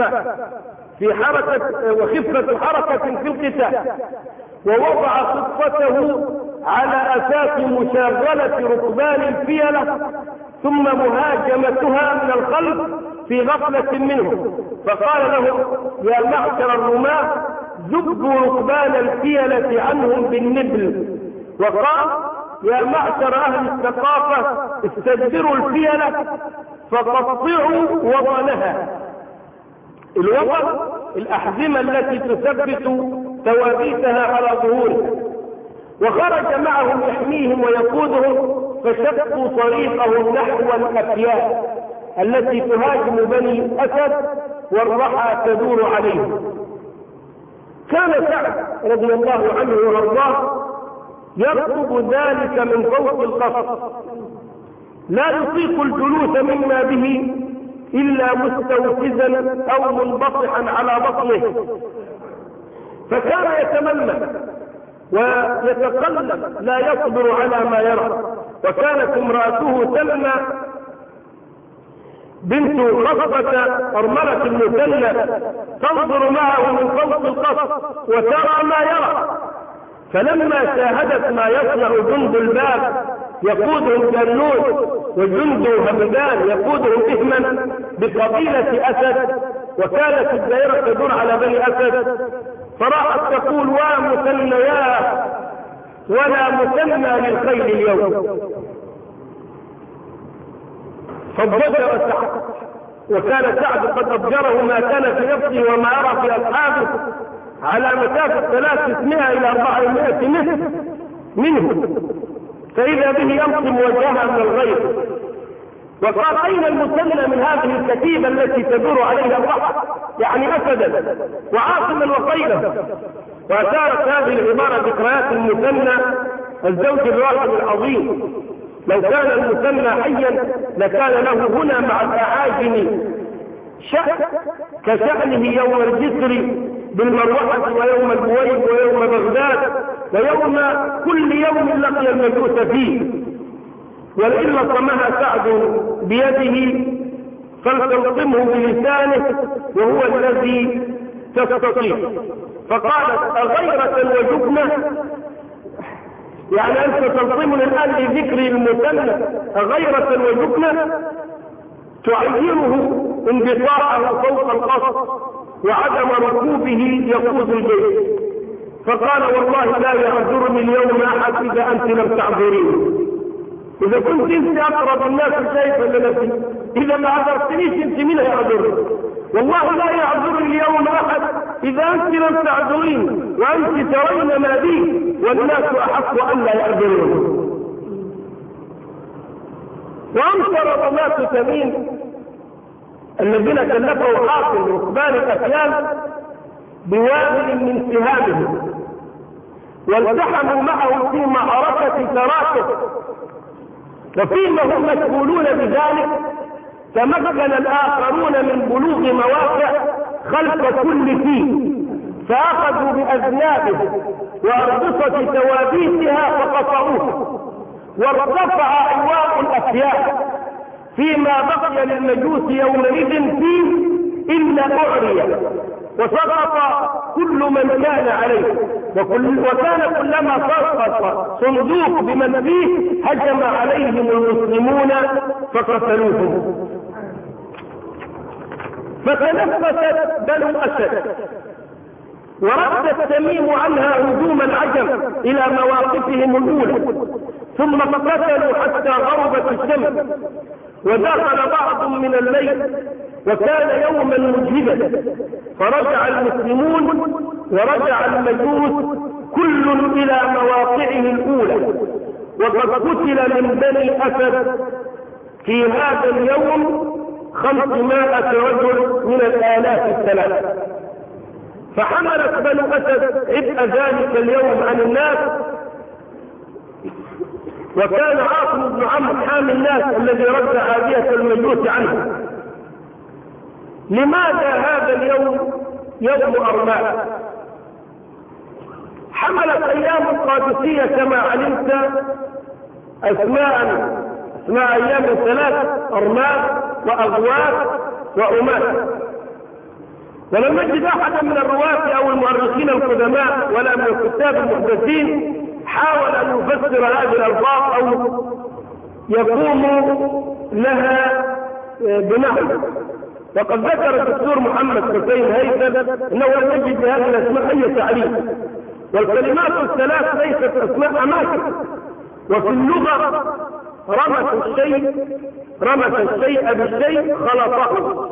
وخفة حركة في القتال، ووضع خطته على أساس مشاغلة ركبان الفيلة ثم مهاجمتها من الخلف في غفلة منهم، فقال لهم: يا معشر الرماة، زبوا ركبان الفيلة عنهم بالنبل. وقال: يا معشر أهل الثقافة، استدبروا الفيلة فقطعوا وطنها. الوطن الأحزمة التي تثبت ثوابيتها على ظهورها. وخرج معهم يحميهم ويقودهم، فشقوا طريقهم نحو الأفياء التي تهاجم بني أسد والرحى تدور عليهم. كان سعد رضي الله عنه وارضاه يركض ذلك من فوق القصر، لا يطيق الجلوس مما به إلا مستوفزا أو منبطحا على بطنه، فكان يتمنى ويتقلب لا يصبر على ما يرى. وكانت امرأته سلمى بنت خصبة أرملة المثنى تنظر معه من فوق القصر وترى ما يرى، فلما شاهدت ما يصنع جند الباب يقودهم كالنور وجند همدان يقودهم إثما بقبيلة أسد، وكانت الدائرة تدور على بني أسد، فراحت تقول: ومثنياه ولا مثنى للخيل اليوم. فضجر سعد، وكان سعد قد أضجره ما كان في نفسه وما يرى في أصحابه على مسافة 300 إلى 400 متر منه، فإذا به يمطم وجهها من الغيظ. وقال: أين المثنى من هذه الكتيبة التي تدور عليها الرحى، يعني أسدا وعاصما وخيلا؟ وأثارت هذه العبارة ذكريات المثنى الزوج الراحل العظيم. لو كان المثنى حيا لكان له هنا مع الأعاجم شأن كشأنه يوم الجسر بالمروحة ويوم البويب ويوم بغداد ويوم كل يوم لقي المجوس فيه. ولئن لطمها سعد بيده فلتلطمه بلسانه وهو الذي تستطيع. فقالت: أغيرة وجبنة، يعني أنت تلطمني الآن بذكر المثنى أغيرة وجبنة، تعيره انبطاحه فوق القصر وعدم ركوبه يقود البيت. فقال: والله لا يعذرني اليوم أحد إذا أنت لم تعذريني. إذا كنت أنت أقرب الناس شيئا لنفسي، إذا ما عذرتنيش أنت من يعذرني؟ والله لا يعذرني اليوم أحد إذا أنت لم تعذريني، وأنت ترين ما بي والناس أحق أن لا يعذروني. وأمسر رماة تميم الذين كلفوا حاصل ركبان الأفيال بوابل من سهامهم، والتحموا معه في معركة تراكب، وفيما هم مشغولون بذلك تمكن الآخرون من بلوغ مواقع خلف كل فيه، فأخذوا بأذنابه وأربطة توابيتها فقطعوه، وارتفع عواء الأفيال فيما بقي للمجوس يومئذ فيه إلا أعري وسقط كل من كان عليه، وكان كلما سقط صندوق بمن فيه هجم عليهم المسلمون فقتلوهم. فتنفست بنو أسد ورد تميم عنها هجوم العجم إلى مواقفهم الأولى، ثم قتلوا حتى غربت الشمس ودخل بعض من الليل، وكان يوما مجهدا، فرجع المسلمون ورجع المجوس كل إلى مواقعه الأولى. وقد قتل من بني أسد في هذا اليوم 500 رجل من الآلاف الثلاث. فحملت بنو أسد عبء ذلك اليوم عن الناس، وكان عاصم بن عمرو حامي الناس الذي رد عادية المجوس عنه. لماذا هذا اليوم يوم أرماء؟ حملت أيام القادسية كما علمت أسماء أيام 3: أرماء وأغواث وأمات. ولم نجد أحدا من الرواة أو المؤرخين القدماء ولا من الكتاب المحدثين حاول أن يفسر هذه الألفاظ أو يقوم لها بنحو. وقد ذكر الدكتور محمد حسين هيثم أنه لم يجد هذه الأسماء أي تعريف، والكلمات الثلاث ليست أسماء أماكن. وفي اللغة رمت الشيء بالشيء خلطه،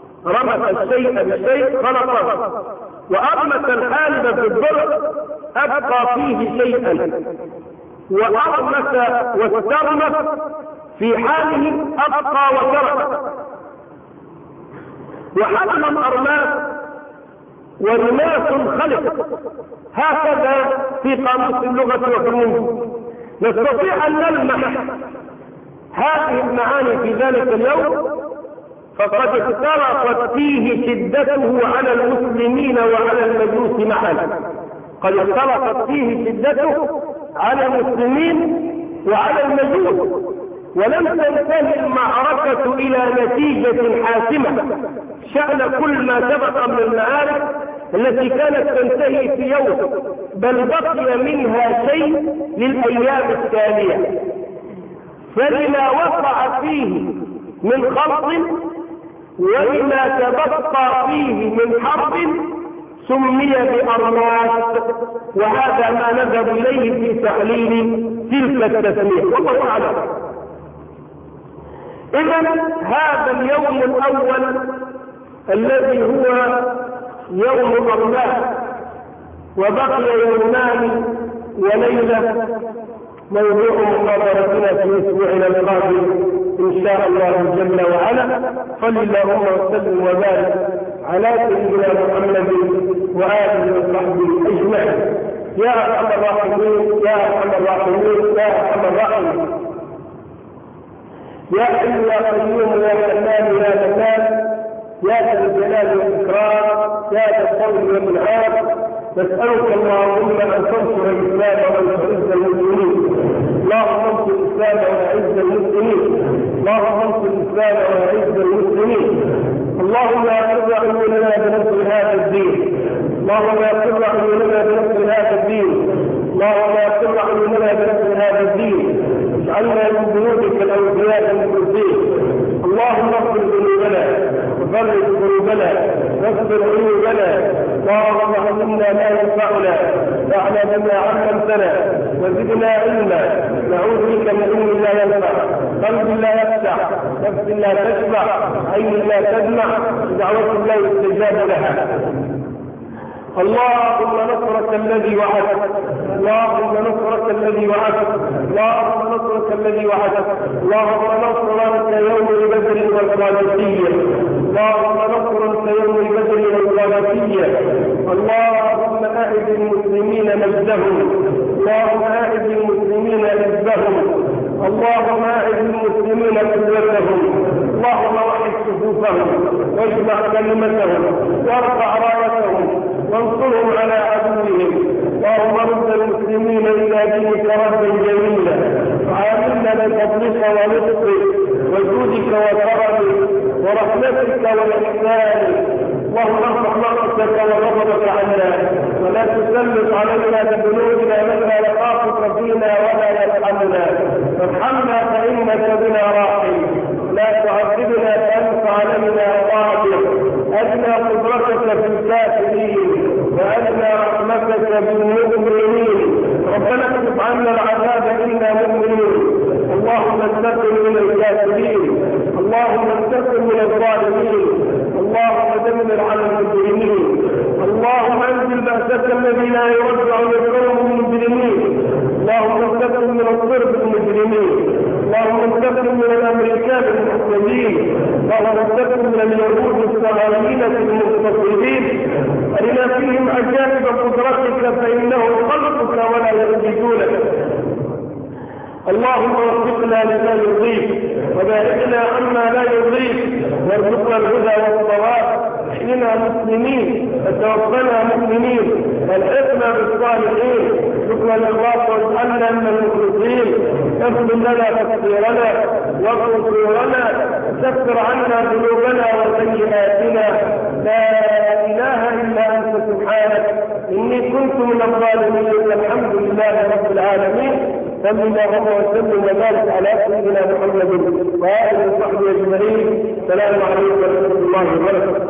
وأرمت الحالب في الضرع أبقى فيه شيئا، وأرمت واسترمت في حاله أبقى وترك. وحمل أرمات ورماس خلق، هكذا في قاموس اللغة وفي المنطق. نستطيع أن نلمح هذه المعاني في ذلك اليوم، فقد اختلطت فيه شدته على المسلمين وعلى المجوس معا. قد اختلطت فيه شدته على المسلمين وعلى المجوس، ولم تنتهي المعركة إلى نتيجة حاسمة شأن كل ما سبق من المعارك التي كانت تنتهي في يوم، بل بقي منها شيء للأيام التالية. فلما وقع فيه من خلط ولما تبقى فيه من حرب سمي بأرماس، وهذا ما نذهب إليه في تحليل تلك التسمية، والله أعلم. إذن هذا اليوم الأول الذي هو يوم أرماس، وبقي يومان وليلة، موضوع محاضرتنا في أسبوعنا القادم إن شاء الله جل وعلا. صل اللهم وسلم وبارك على سيدنا محمد وآله وصحبه أجمعين. يا أرحم الراحمين يا أرحم الراحمين يا أرحم الراحمين، يا حي يا قيوم يا حنان يا منان يا ذا الجلال والإكرام يا ذا الفضل والإنعام، نسألك اللهم أن تنصر الإسلام وأن تعز المسلمين. اللهم انصر الإسلام وأعز المسلمين، اللهم انصر الإسلام وأعز المسلمين. اللهم أقر عيوننا بنصر هذا الدين، اللهم أقر عيوننا بنصر هذا الدين، اللهم أقر عيوننا بنصر هذا الدين. اجعلنا من ذنوبك الأولياء المخلصين. اللهم اغفر ذنوبنا وفرج ذنوبنا واغفر عيوبنا، اللهم علمنا ما ينفعنا واعلم بما علمتنا وزدنا علما، نعوذ بك من علم لا ينفع، قلب لا يخشع، نفس لا تشبع، عين لا تدمع، دعوة لا يستجاب لها. اللهم نصرك الذي وعدت، اللهم نصرك الذي وعدت، اللهم نصرك الذي وعدت، اللهم نصرك يوم بدر والقادسية، اللهم نصرك يوم بدر والقادسية. اللهم أعد المسلمين مجدهم، اللهم أعد المسلمين عزهم، اللهم أعد المسلمين قدرتهم، اللهم وحد صفوفهم واجمع كلمتهم وارفع رايتهم وانصرهم على عدوهم. اللهم رد المسلمين الى دينك ردا جميلا، وعاملنا بفضلك ولطفك وجودك وكرمك ورحمتك واحسانك. اللهم ارفع رحمتك وغضبك عنا، ولا تسلط علينا بذنوبنا من لا يخافك فينا ولا يرحمنا، ارحمنا فإنك بنا راحم، لا تعذبنا فأنت علينا قادر، أدنى قدرتك في الكافرين وأدنى رحمتك بالمؤمنين، ربنا اكشف عنا العذاب إنا مؤمنون، اللهم انتقم من الكافرين، اللهم انتقم من الظالمين، اللهم دمر على المجرمين، اللهم انزل بأسك الذي لا يرد عن القوم المجرمين، اللهم انتقم من الصرف المجرمين، اللهم انتقم من الامريكان المحتلين، اللهم انتقم من اليهود الصهاينة المستقيمين، ارنا فيهم عجائب قدرتك فانهم خلقك ولا يسجدونك، اللهم وفقنا لما يرضيك وباركنا عما لا يرضيك، وارزقنا الهدى والصواب، احينا مسلمين وتوفنا مؤمنين، والحقنا بالصالحين، ارزقنا الاخلاص واجعلنا من المخلصين، اغفر لنا تقصيرنا واغفر ذنوبنا، كفر عنا ذنوبنا وسيئاتنا، لا اله الا انت سبحانك اني كنت من الظالمين، الحمد لله رب العالمين، صلى الله وسلم وبارك على سيدنا محمد وآله وصحبه أجمعين، السلام عليكم ورحمة الله وبركاته.